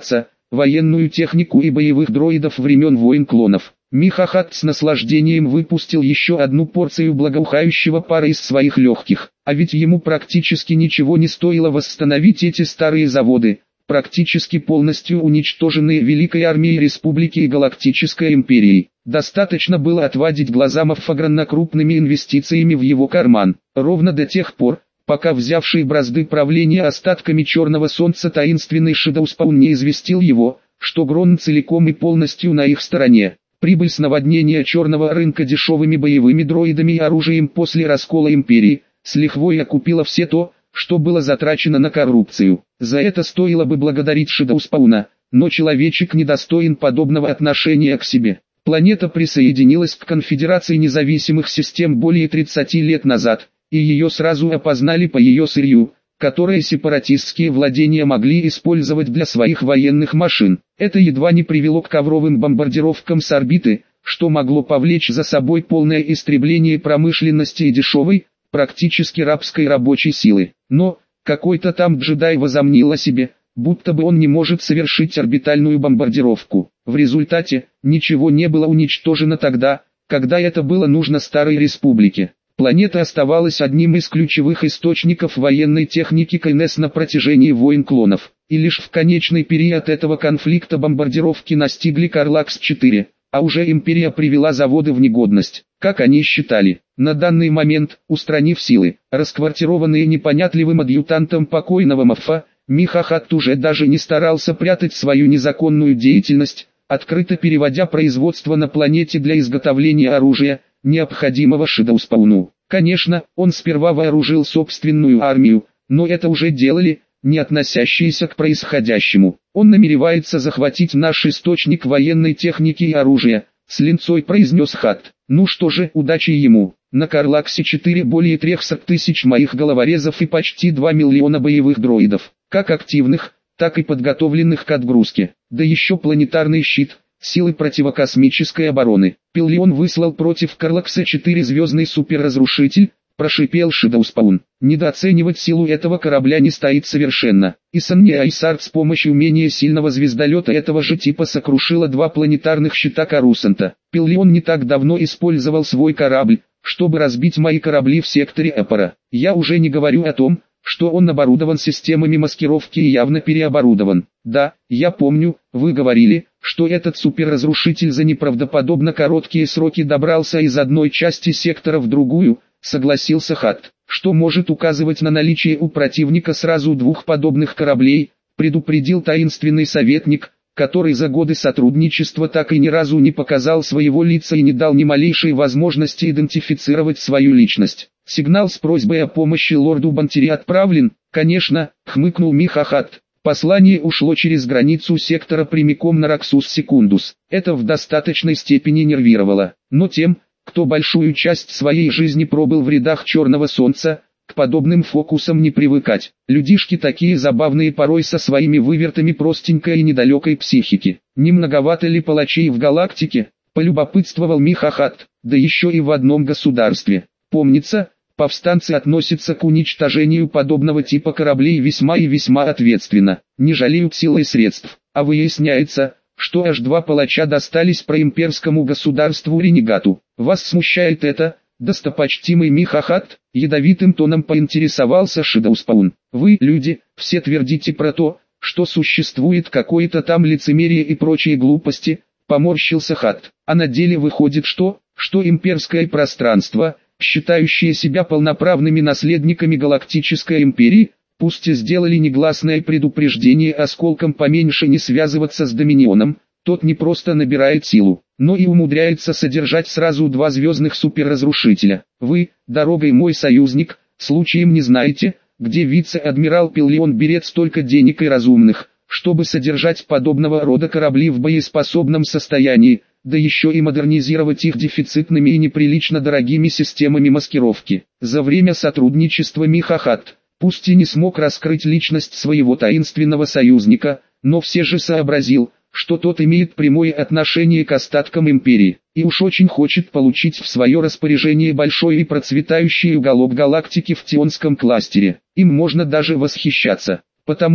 военную технику и боевых дроидов времен войн клонов. Михахат с наслаждением выпустил еще одну порцию благоухающего пара из своих легких, а ведь ему практически ничего не стоило восстановить эти старые заводы, практически полностью уничтоженные Великой Армией Республики и Галактической Империей. Достаточно было отводить глаза Маффаграна крупными инвестициями в его карман, ровно до тех пор, пока взявший бразды правления остатками Черного Солнца таинственный Шэдоуспаун не известил его, что Грон целиком и полностью на их стороне. Прибыль с наводнения черного рынка дешевыми боевыми дроидами и оружием после раскола Империи, с лихвой окупила все то, что было затрачено на коррупцию. За это стоило бы благодарить Шэдоуспауна, но человечек недостоин подобного отношения к себе. Планета присоединилась к Конфедерации независимых систем более тридцати лет назад, и ее сразу опознали по ее сырью, которое сепаратистские владения могли использовать для своих военных машин. Это едва не привело к ковровым бомбардировкам с орбиты, что могло повлечь за собой полное истребление промышленности и дешевой, практически рабской рабочей силы. Но, какой-то там джедай возомнил о себе, будто бы он не может совершить орбитальную бомбардировку. В результате, ничего не было уничтожено тогда, когда это было нужно Старой Республике. Планета оставалась одним из ключевых источников военной техники КНС на протяжении войн клонов, и лишь в конечный период этого конфликта бомбардировки настигли Карлакс четыре, а уже Империя привела заводы в негодность, как они считали. На данный момент, устранив силы, расквартированные непонятливым адъютантом покойного Маффа, Михахат уже даже не старался прятать свою незаконную деятельность, открыто переводя производство на планете для изготовления оружия, необходимого Шэдоуспауну. Конечно, он сперва вооружил собственную армию, но это уже делали, не относящиеся к происходящему. Он намеревается захватить наш источник военной техники и оружия, с линцой произнес Хат. Ну что же, удачи ему. На Карлаксе четыре более трехсот тысяч моих головорезов и почти два миллиона боевых дроидов, как активных, так и подготовленных к отгрузке. Да еще планетарный щит, силы противокосмической обороны. Пиллион выслал против Карлакса четыре звездный суперразрушитель, прошипел Шэдоуспаун. Недооценивать силу этого корабля не стоит совершенно. Исанни Айсарт с помощью менее сильного звездолета этого же типа сокрушила два планетарных щита Карусанта. Пиллион не так давно использовал свой корабль, чтобы разбить мои корабли в секторе Эпора. Я уже не говорю о том, что он оборудован системами маскировки и явно переоборудован. Да, я помню, вы говорили, что этот суперразрушитель за неправдоподобно короткие сроки добрался из одной части сектора в другую, согласился Хат. Что может указывать на наличие у противника сразу двух подобных кораблей, предупредил таинственный советник, который за годы сотрудничества так и ни разу не показал своего лица и не дал ни малейшей возможности идентифицировать свою личность. Сигнал с просьбой о помощи лорду Бантери отправлен, конечно, хмыкнул Михахат. Послание ушло через границу сектора прямиком на Раксус Секундус. Это в достаточной степени нервировало. Но тем, кто большую часть своей жизни пробыл в рядах Черного Солнца, к подобным фокусам не привыкать. Людишки такие забавные порой со своими вывертами простенькой и недалекой психики. Не многовато ли палачей в галактике? Полюбопытствовал Михахат, да еще и в одном государстве. Помнится, повстанцы относятся к уничтожению подобного типа кораблей весьма и весьма ответственно, не жалеют сил и средств, а выясняется, что аж два палача достались проимперскому государству Ренегату. Вас смущает это, достопочтимый Михахат? Ядовитым тоном поинтересовался Шэдоуспаун. Вы, люди, все твердите про то, что существует какое-то там лицемерие и прочие глупости, поморщился Хат. А на деле выходит что, что имперское пространство, считающие себя полноправными наследниками Галактической Империи, пусть и сделали негласное предупреждение осколком поменьше не связываться с Доминионом, тот не просто набирает силу, но и умудряется содержать сразу два звездных суперразрушителя. Вы, дорогой мой союзник, случаем не знаете, где вице-адмирал Пиллион берет столько денег и разумных, чтобы содержать подобного рода корабли в боеспособном состоянии, да еще и модернизировать их дефицитными и неприлично дорогими системами маскировки. За время сотрудничества Михахат, пусть и не смог раскрыть личность своего таинственного союзника, но все же сообразил, что тот имеет прямое отношение к остаткам империи, и уж очень хочет получить в свое распоряжение большой и процветающий уголок галактики в Тионском кластере. Им можно даже восхищаться, потому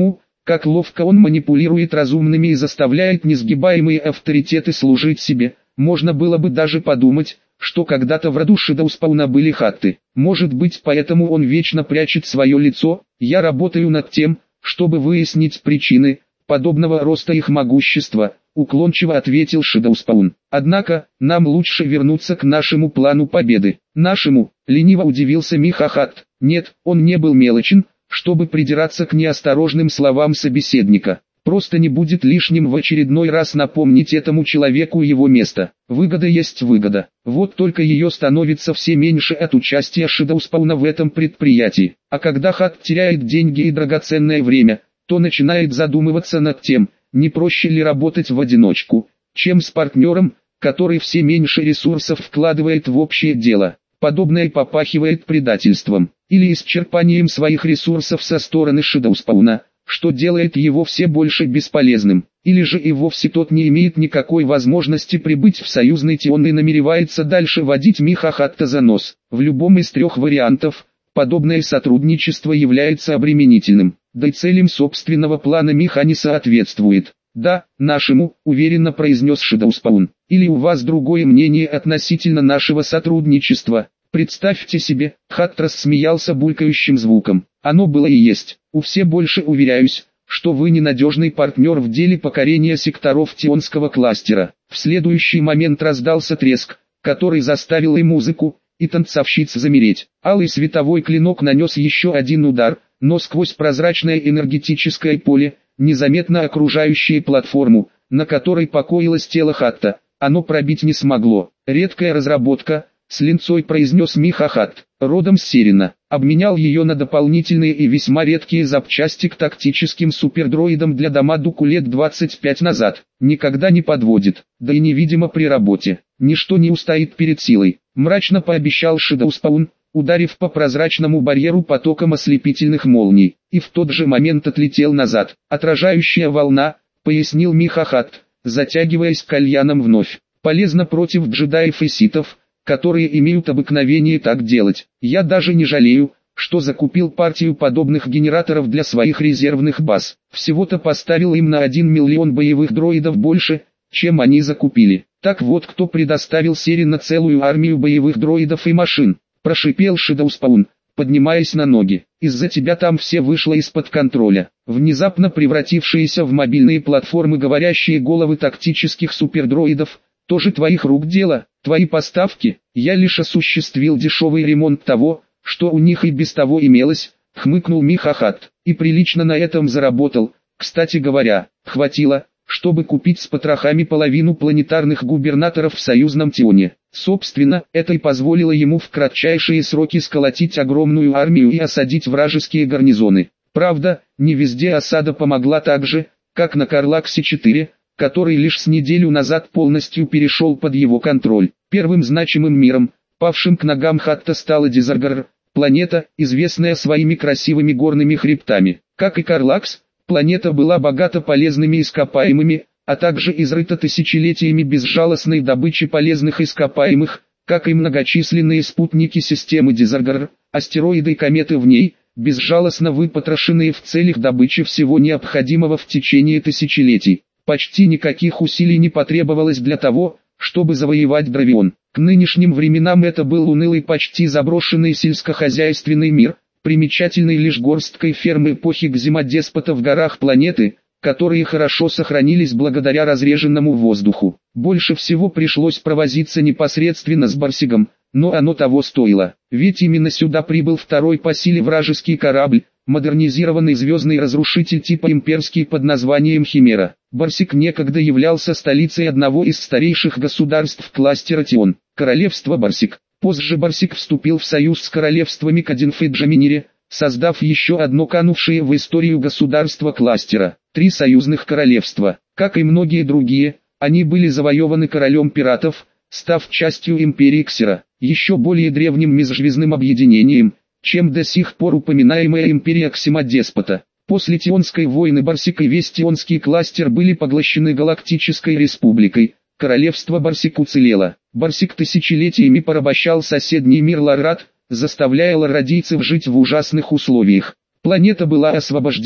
как ловко он манипулирует разумными и заставляет несгибаемые авторитеты служить себе. Можно было бы даже подумать, что когда-то в роду Шэдоуспауна были хатты. Может быть, поэтому он вечно прячет свое лицо. Я работаю над тем, чтобы выяснить причины подобного роста их могущества, уклончиво ответил Шэдоуспаун. Однако, нам лучше вернуться к нашему плану победы. Нашему, лениво удивился Михахат. Нет, он не был мелочен, чтобы придираться к неосторожным словам собеседника. Просто не будет лишним в очередной раз напомнить этому человеку его место. Выгода есть выгода. Вот только ее становится все меньше от участия Шэдоуспауна в этом предприятии. А когда Хат теряет деньги и драгоценное время, то начинает задумываться над тем, не проще ли работать в одиночку, чем с партнером, который все меньше ресурсов вкладывает в общее дело. Подобное попахивает предательством, или исчерпанием своих ресурсов со стороны Шэдоуспауна, что делает его все больше бесполезным, или же и вовсе тот не имеет никакой возможности прибыть в союзный Тион и намеревается дальше водить Михахатта за нос. В любом из трех вариантов, подобное сотрудничество является обременительным, да и целям собственного плана Миха не соответствует. «Да, нашему», — уверенно произнес Шэдоуспаун. «Или у вас другое мнение относительно нашего сотрудничества?» Представьте себе, Хат рассмеялся булькающим звуком. Оно было и есть. У все больше уверяюсь, что вы ненадежный партнер в деле покорения секторов Тионского кластера. В следующий момент раздался треск, который заставил и музыку, и танцовщиц замереть. Алый световой клинок нанес еще один удар, но сквозь прозрачное энергетическое поле, незаметно окружающее платформу, на которой покоилось тело Хатта, оно пробить не смогло. Редкая разработка, с линцой произнес Михахат, родом с Серина, обменял ее на дополнительные и весьма редкие запчасти к тактическим супердроидам для Дамадуку лет двадцать пять назад. Никогда не подводит, да и невидимо при работе. Ничто не устоит перед силой, мрачно пообещал Шэдоуспаун, ударив по прозрачному барьеру потоком ослепительных молний, и в тот же момент отлетел назад. Отражающая волна, пояснил Михахат, затягиваясь кальяном вновь, полезна против джедаев и ситов, которые имеют обыкновение так делать. Я даже не жалею, что закупил партию подобных генераторов для своих резервных баз. Всего-то поставил им на один миллион боевых дроидов больше, чем они закупили. Так вот, кто предоставил Серина целую армию боевых дроидов и машин, прошипел Шэдоуспаун, поднимаясь на ноги. Из-за тебя там все вышло из-под контроля. Внезапно превратившиеся в мобильные платформы говорящие головы тактических супердроидов, тоже твоих рук дело, твои поставки. Я лишь осуществил дешевый ремонт того, что у них и без того имелось, хмыкнул Михахат, и прилично на этом заработал. Кстати говоря, хватило, чтобы купить с потрохами половину планетарных губернаторов в союзном Тионе. Собственно, это и позволило ему в кратчайшие сроки сколотить огромную армию и осадить вражеские гарнизоны. Правда, не везде осада помогла так же, как на Карлаксе четыре, который лишь с неделю назад полностью перешел под его контроль. Первым значимым миром, павшим к ногам Хатта, стала Дизаргар, планета, известная своими красивыми горными хребтами. Как и Карлакс, планета была богата полезными ископаемыми, а также изрыта тысячелетиями безжалостной добычи полезных ископаемых, как и многочисленные спутники системы Дизаргар, астероиды и кометы в ней, безжалостно выпотрошенные в целях добычи всего необходимого в течение тысячелетий. Почти никаких усилий не потребовалось для того, чтобы завоевать Дравион. К нынешним временам это был унылый, почти заброшенный сельскохозяйственный мир, примечательный лишь горсткой ферм эпохи Кзимодеспота в горах планеты, которые хорошо сохранились благодаря разреженному воздуху. Больше всего пришлось провозиться непосредственно с Барсигом, но оно того стоило, ведь именно сюда прибыл второй по силе вражеский корабль, модернизированный звездный разрушитель типа имперский под названием Химера. Барсик некогда являлся столицей одного из старейших государств кластера Тион, королевство Барсик. Позже Барсик вступил в союз с королевствами Кадинф и Джаминире, создав еще одно канувшее в историю государство кластера. Три союзных королевства, как и многие другие, они были завоеваны королем пиратов, став частью империи Ксера, еще более древним межзвездным объединением, чем до сих пор упоминаемая империя Ксимодеспота. После Тионской войны Барсик и весь Тионский кластер были поглощены Галактической Республикой. Королевство Барсик уцелело. Барсик тысячелетиями порабощал соседний мир Ларрат, заставляя ларрадийцев жить в ужасных условиях. Планета была освобождена,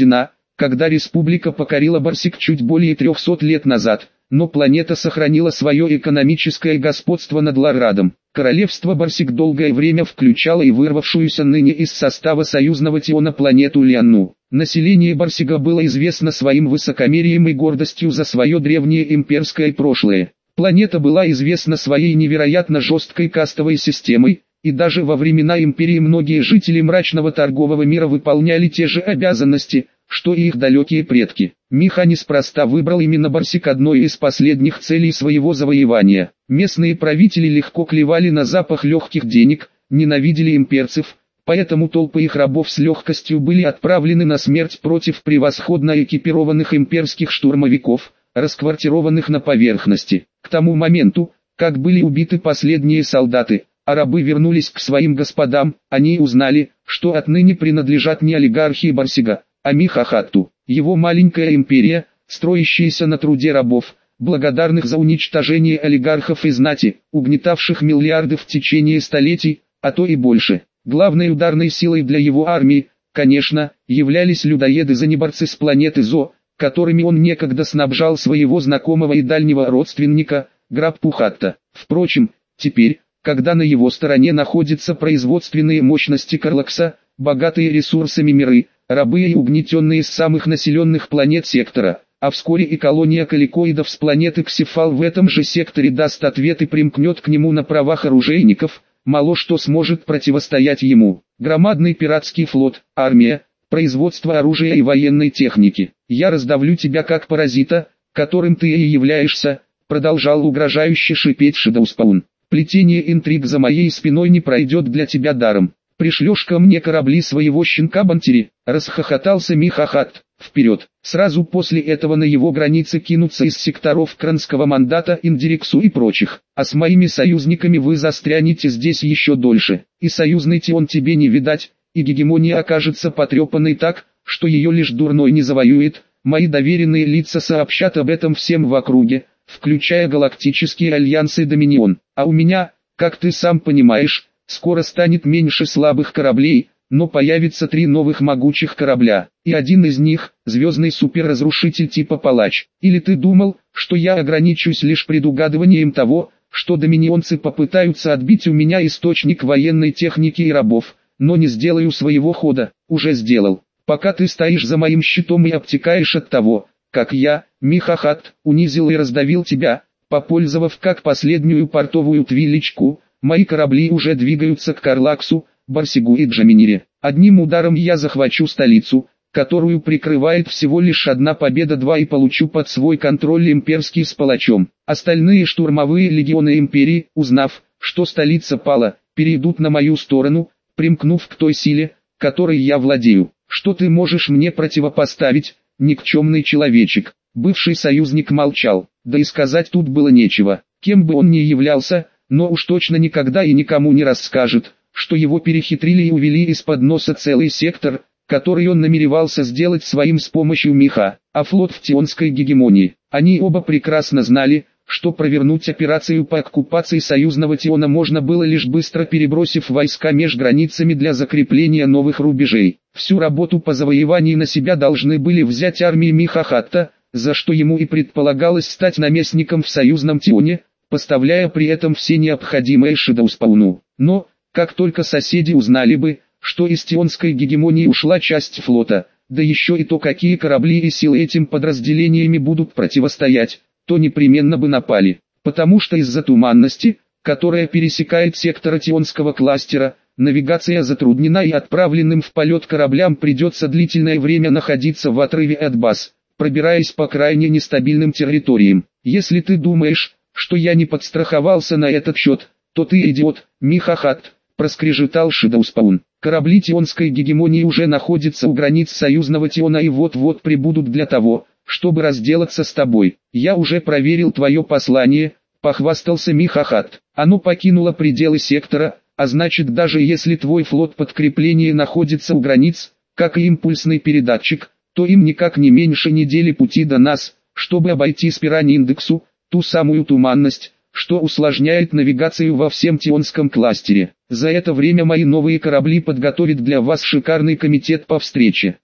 когда республика покорила Барсик чуть более трехсот лет назад, но планета сохранила свое экономическое господство над Ларрадом. Королевство Барсик долгое время включало и вырвавшуюся ныне из состава союзного Тиона планету Лианну. Население Барсига было известно своим высокомерием и гордостью за свое древнее имперское прошлое. Планета была известна своей невероятно жесткой кастовой системой, и даже во времена империи многие жители мрачного торгового мира выполняли те же обязанности, что и их далекие предки. Миха неспроста выбрал именно Барсик одной из последних целей своего завоевания. Местные правители легко клевали на запах легких денег, ненавидели имперцев, поэтому толпы их рабов с легкостью были отправлены на смерть против превосходно экипированных имперских штурмовиков, расквартированных на поверхности. К тому моменту, как были убиты последние солдаты, а рабы вернулись к своим господам, они узнали, что отныне принадлежат не олигархии Барсига, а Михахатту. Его маленькая империя, строящаяся на труде рабов, благодарных за уничтожение олигархов и знати, угнетавших миллиарды в течение столетий, а то и больше. Главной ударной силой для его армии, конечно, являлись людоеды-занеборцы с планеты Зо, которыми он некогда снабжал своего знакомого и дальнего родственника, Граб-Пухатта. Впрочем, теперь, когда на его стороне находятся производственные мощности Карлакса, богатые ресурсами миры, рабы и угнетенные с самых населенных планет сектора, а вскоре и колония каликоидов с планеты Ксифал в этом же секторе даст ответ и примкнет к нему на правах оружейников, мало что сможет противостоять ему. Громадный пиратский флот, армия, производство оружия и военной техники. Я раздавлю тебя как паразита, которым ты и являешься, продолжал угрожающе шипеть Шэдоуспаун. Плетение интриг за моей спиной не пройдет для тебя даром. Пришлешь ко мне корабли своего щенка Бантери, расхохотался Михахатт. Вперед! Сразу после этого на его границе кинутся из секторов Кранского мандата, Индирексу и прочих. А с моими союзниками вы застрянете здесь еще дольше. И союзный Тион тебе не видать, и гегемония окажется потрепанной так, что ее лишь дурной не завоюет. Мои доверенные лица сообщат об этом всем в округе, включая галактические альянсы Доминион. А у меня, как ты сам понимаешь, скоро станет меньше слабых кораблей, но появится три новых могучих корабля, и один из них – звездный суперразрушитель типа Палач. Или ты думал, что я ограничусь лишь предугадыванием того, что доминионцы попытаются отбить у меня источник военной техники и рабов, но не сделаю своего хода? Уже сделал. Пока ты стоишь за моим щитом и обтекаешь от того, как я, Михахатт, унизил и раздавил тебя, попользовав как последнюю портовую твилечку, мои корабли уже двигаются к Карлаксу, Барсигу и Джаминире. Одним ударом я захвачу столицу, которую прикрывает всего лишь одна победа два и получу под свой контроль имперский с Палачом. Остальные штурмовые легионы империи, узнав, что столица пала, перейдут на мою сторону, примкнув к той силе, которой я владею. Что ты можешь мне противопоставить, никчемный человечек? Бывший союзник молчал, да и сказать тут было нечего. Кем бы он ни являлся, но уж точно никогда и никому не расскажет, что его перехитрили и увели из-под носа целый сектор, который он намеревался сделать своим с помощью Миха, а флот в Тионской гегемонии. Они оба прекрасно знали, что провернуть операцию по оккупации союзного Тиона можно было лишь быстро перебросив войска меж границами для закрепления новых рубежей. Всю работу по завоеванию на себя должны были взять армии Михахатта, за что ему и предполагалось стать наместником в союзном Тионе, поставляя при этом все необходимое Шэдоуспауну. Но, как только соседи узнали бы, что из Тионской гегемонии ушла часть флота, да еще и то, какие корабли и силы этим подразделениями будут противостоять, то непременно бы напали. Потому что из-за туманности, которая пересекает сектор Тионского кластера, навигация затруднена и отправленным в полет кораблям придется длительное время находиться в отрыве от баз, пробираясь по крайне нестабильным территориям. Если ты думаешь, что я не подстраховался на этот счет, то ты идиот, Михахатт, проскрежетал Шэдоуспаун. Корабли Тионской гегемонии уже находятся у границ союзного Тиона и вот-вот прибудут для того, чтобы разделаться с тобой. Я уже проверил твое послание, похвастался Михахатт. Оно покинуло пределы сектора, а значит, даже если твой флот подкрепления находится у границ, как и импульсный передатчик, то им никак не меньше недели пути до нас, чтобы обойти Спирань-Индексу, ту самую туманность, что усложняет навигацию во всем Тионском кластере. За это время мои новые корабли подготовят для вас шикарный комитет по встрече.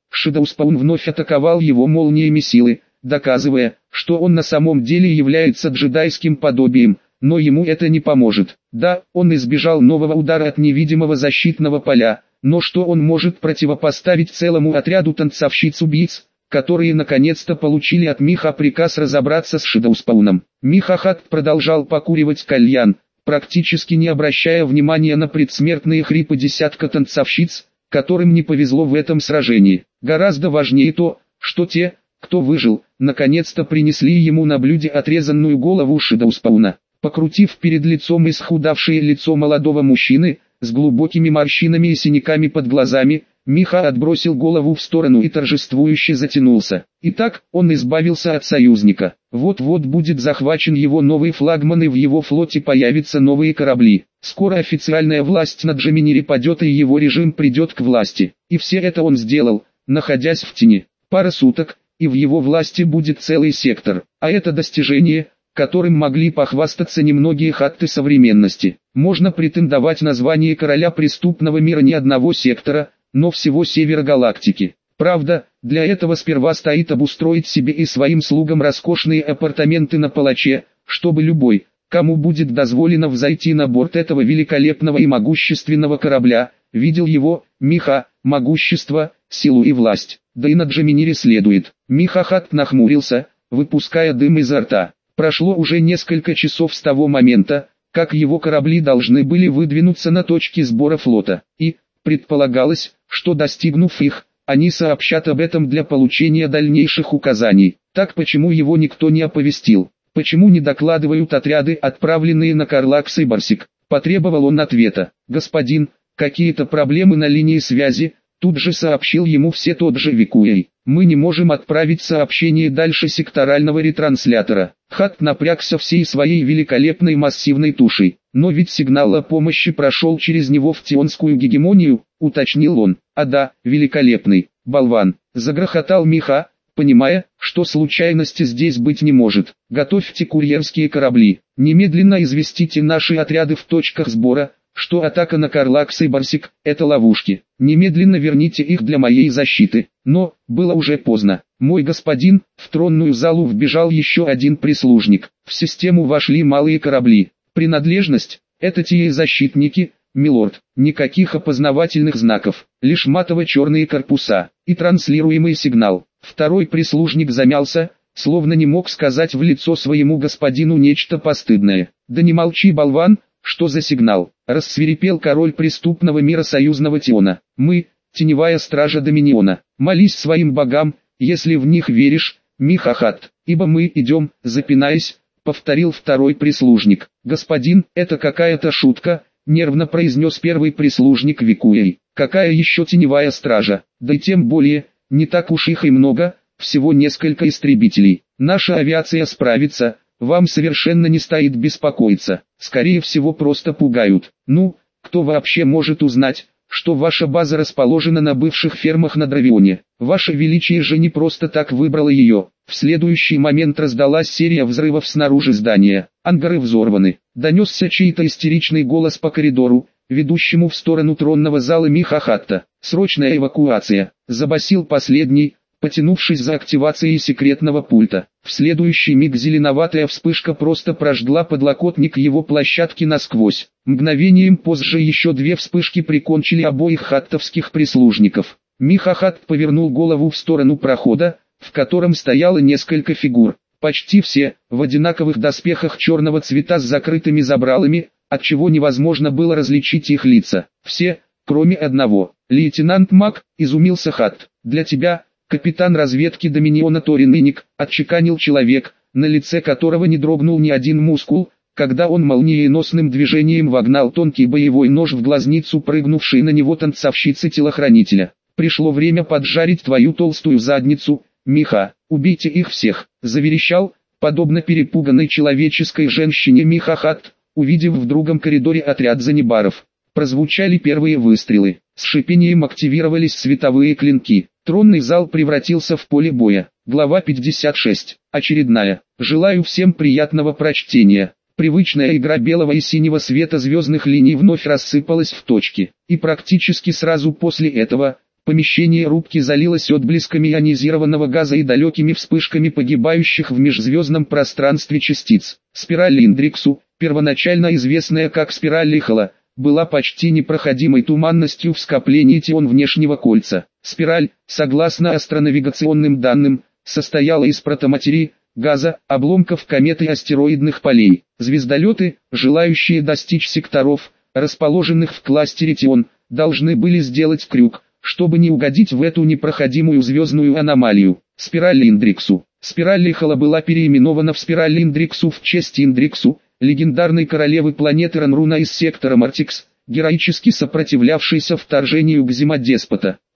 Шэдоуспаун вновь атаковал его молниями силы, доказывая, что он на самом деле является джедайским подобием, но ему это не поможет. Да, он избежал нового удара от невидимого защитного поля, но что он может противопоставить целому отряду танцовщиц-убийц, которые наконец-то получили от Миха приказ разобраться с Шэдоуспауном. Миха Хатт продолжал покуривать кальян, практически не обращая внимания на предсмертные хрипы десятка танцовщиц, которым не повезло в этом сражении. Гораздо важнее то, что те, кто выжил, наконец-то принесли ему на блюде отрезанную голову Шэдоуспауна. Покрутив перед лицом исхудавшее лицо молодого мужчины, с глубокими морщинами и синяками под глазами, Миха отбросил голову в сторону и торжествующе затянулся. Итак, он избавился от союзника. Вот-вот будет захвачен его новый флагман и в его флоте появятся новые корабли. Скоро официальная власть над Джеминири падет и его режим придет к власти. И все это он сделал, находясь в тени. Пара суток, и в его власти будет целый сектор. А это достижение, которым могли похвастаться немногие хатты современности. Можно претендовать на звание короля преступного мира не одного сектора, но всего севера галактики. Правда, для этого сперва стоит обустроить себе и своим слугам роскошные апартаменты на Палаче, чтобы любой, кому будет дозволено взойти на борт этого великолепного и могущественного корабля, видел его, Миха, могущество, силу и власть. Да и на Джеминире следует. Миха Хатт нахмурился, выпуская дым изо рта. Прошло уже несколько часов с того момента, как его корабли должны были выдвинуться на точки сбора флота, и предполагалось, что достигнув их, они сообщат об этом для получения дальнейших указаний. Так почему его никто не оповестил? Почему не докладывают отряды, отправленные на Карлакс и Барсик? Потребовал он ответа. Господин, какие-то проблемы на линии связи, тут же сообщил ему все тот же Викуэй. Мы не можем отправить сообщение дальше секторального ретранслятора. Хатт напрягся всей своей великолепной массивной тушей. Но ведь сигнал о помощи прошел через него в тионскую гегемонию, уточнил он. А да, великолепный, болван, загрохотал Миха, понимая, что случайности здесь быть не может. Готовьте курьерские корабли, немедленно известите наши отряды в точках сбора, что атака на Карлакс и Барсик – это ловушки. Немедленно верните их для моей защиты. Но, было уже поздно. Мой господин, в тронную залу вбежал еще один прислужник. В систему вошли малые корабли. Принадлежность – это те защитники, милорд. Никаких опознавательных знаков, лишь матово-черные корпуса и транслируемый сигнал. Второй прислужник замялся, словно не мог сказать в лицо своему господину нечто постыдное. Да не молчи, болван! Что за сигнал? Рассвирепел король преступного мира союзного Тиона. Мы, теневая стража Доминиона, молись своим богам, если в них веришь, Миха Хатт, ибо мы идем, запинаясь, повторил второй прислужник. Господин, это какая-то шутка, нервно произнес первый прислужник Викуэй. Какая еще теневая стража? Да и тем более, не так уж их и много, всего несколько истребителей. Наша авиация справится. Вам совершенно не стоит беспокоиться, скорее всего просто пугают. Ну, кто вообще может узнать, что ваша база расположена на бывших фермах на Дравионе? Ваше Величие же не просто так выбрало ее. В следующий момент раздалась серия взрывов снаружи здания, ангары взорваны. Донесся чей-то истеричный голос по коридору, ведущему в сторону тронного зала Миха Хатта. Срочная эвакуация, забасил последний, потянувшись за активацией секретного пульта. В следующий миг зеленоватая вспышка просто прожгла подлокотник его площадки насквозь. Мгновением позже еще две вспышки прикончили обоих хаттовских прислужников. Миха Хатт повернул голову в сторону прохода, в котором стояло несколько фигур. Почти все, в одинаковых доспехах черного цвета с закрытыми забралами, отчего невозможно было различить их лица. Все, кроме одного. «Лейтенант Мак», изумился Хатт, «для тебя...» «Капитан разведки Доминиона Торин Иник», отчеканил человек, на лице которого не дрогнул ни один мускул, когда он молниеносным движением вогнал тонкий боевой нож в глазницу прыгнувшей на него танцовщицы-телохранителя. «Пришло время поджарить твою толстую задницу, Миха, убейте их всех», заверещал, подобно перепуганной человеческой женщине Миха Хатт, увидев в другом коридоре отряд занибаров. Прозвучали первые выстрелы, с шипением активировались световые клинки. Тронный зал превратился в поле боя. Глава пятьдесят шесть. Очередная. Желаю всем приятного прочтения. Привычная игра белого и синего света звездных линий вновь рассыпалась в точки. И практически сразу после этого, Помещение рубки залилось отблесками ионизированного газа и далекими вспышками погибающих в межзвездном пространстве частиц. Спираль Линдриксу, первоначально известная как спираль Лихола, была почти непроходимой туманностью в скоплении тион внешнего кольца. Спираль, согласно астронавигационным данным, состояла из протоматерии, газа, обломков комет и астероидных полей. Звездолеты, желающие достичь секторов, расположенных в кластере Тион, должны были сделать крюк, чтобы не угодить в эту непроходимую звездную аномалию. Спираль Линдриксу. Спираль Лихола была переименована в спираль Линдриксу в честь Индриксу, легендарной королевы планеты Ранруна из сектора Мартикс, героически сопротивлявшейся вторжению Кзимодеспота.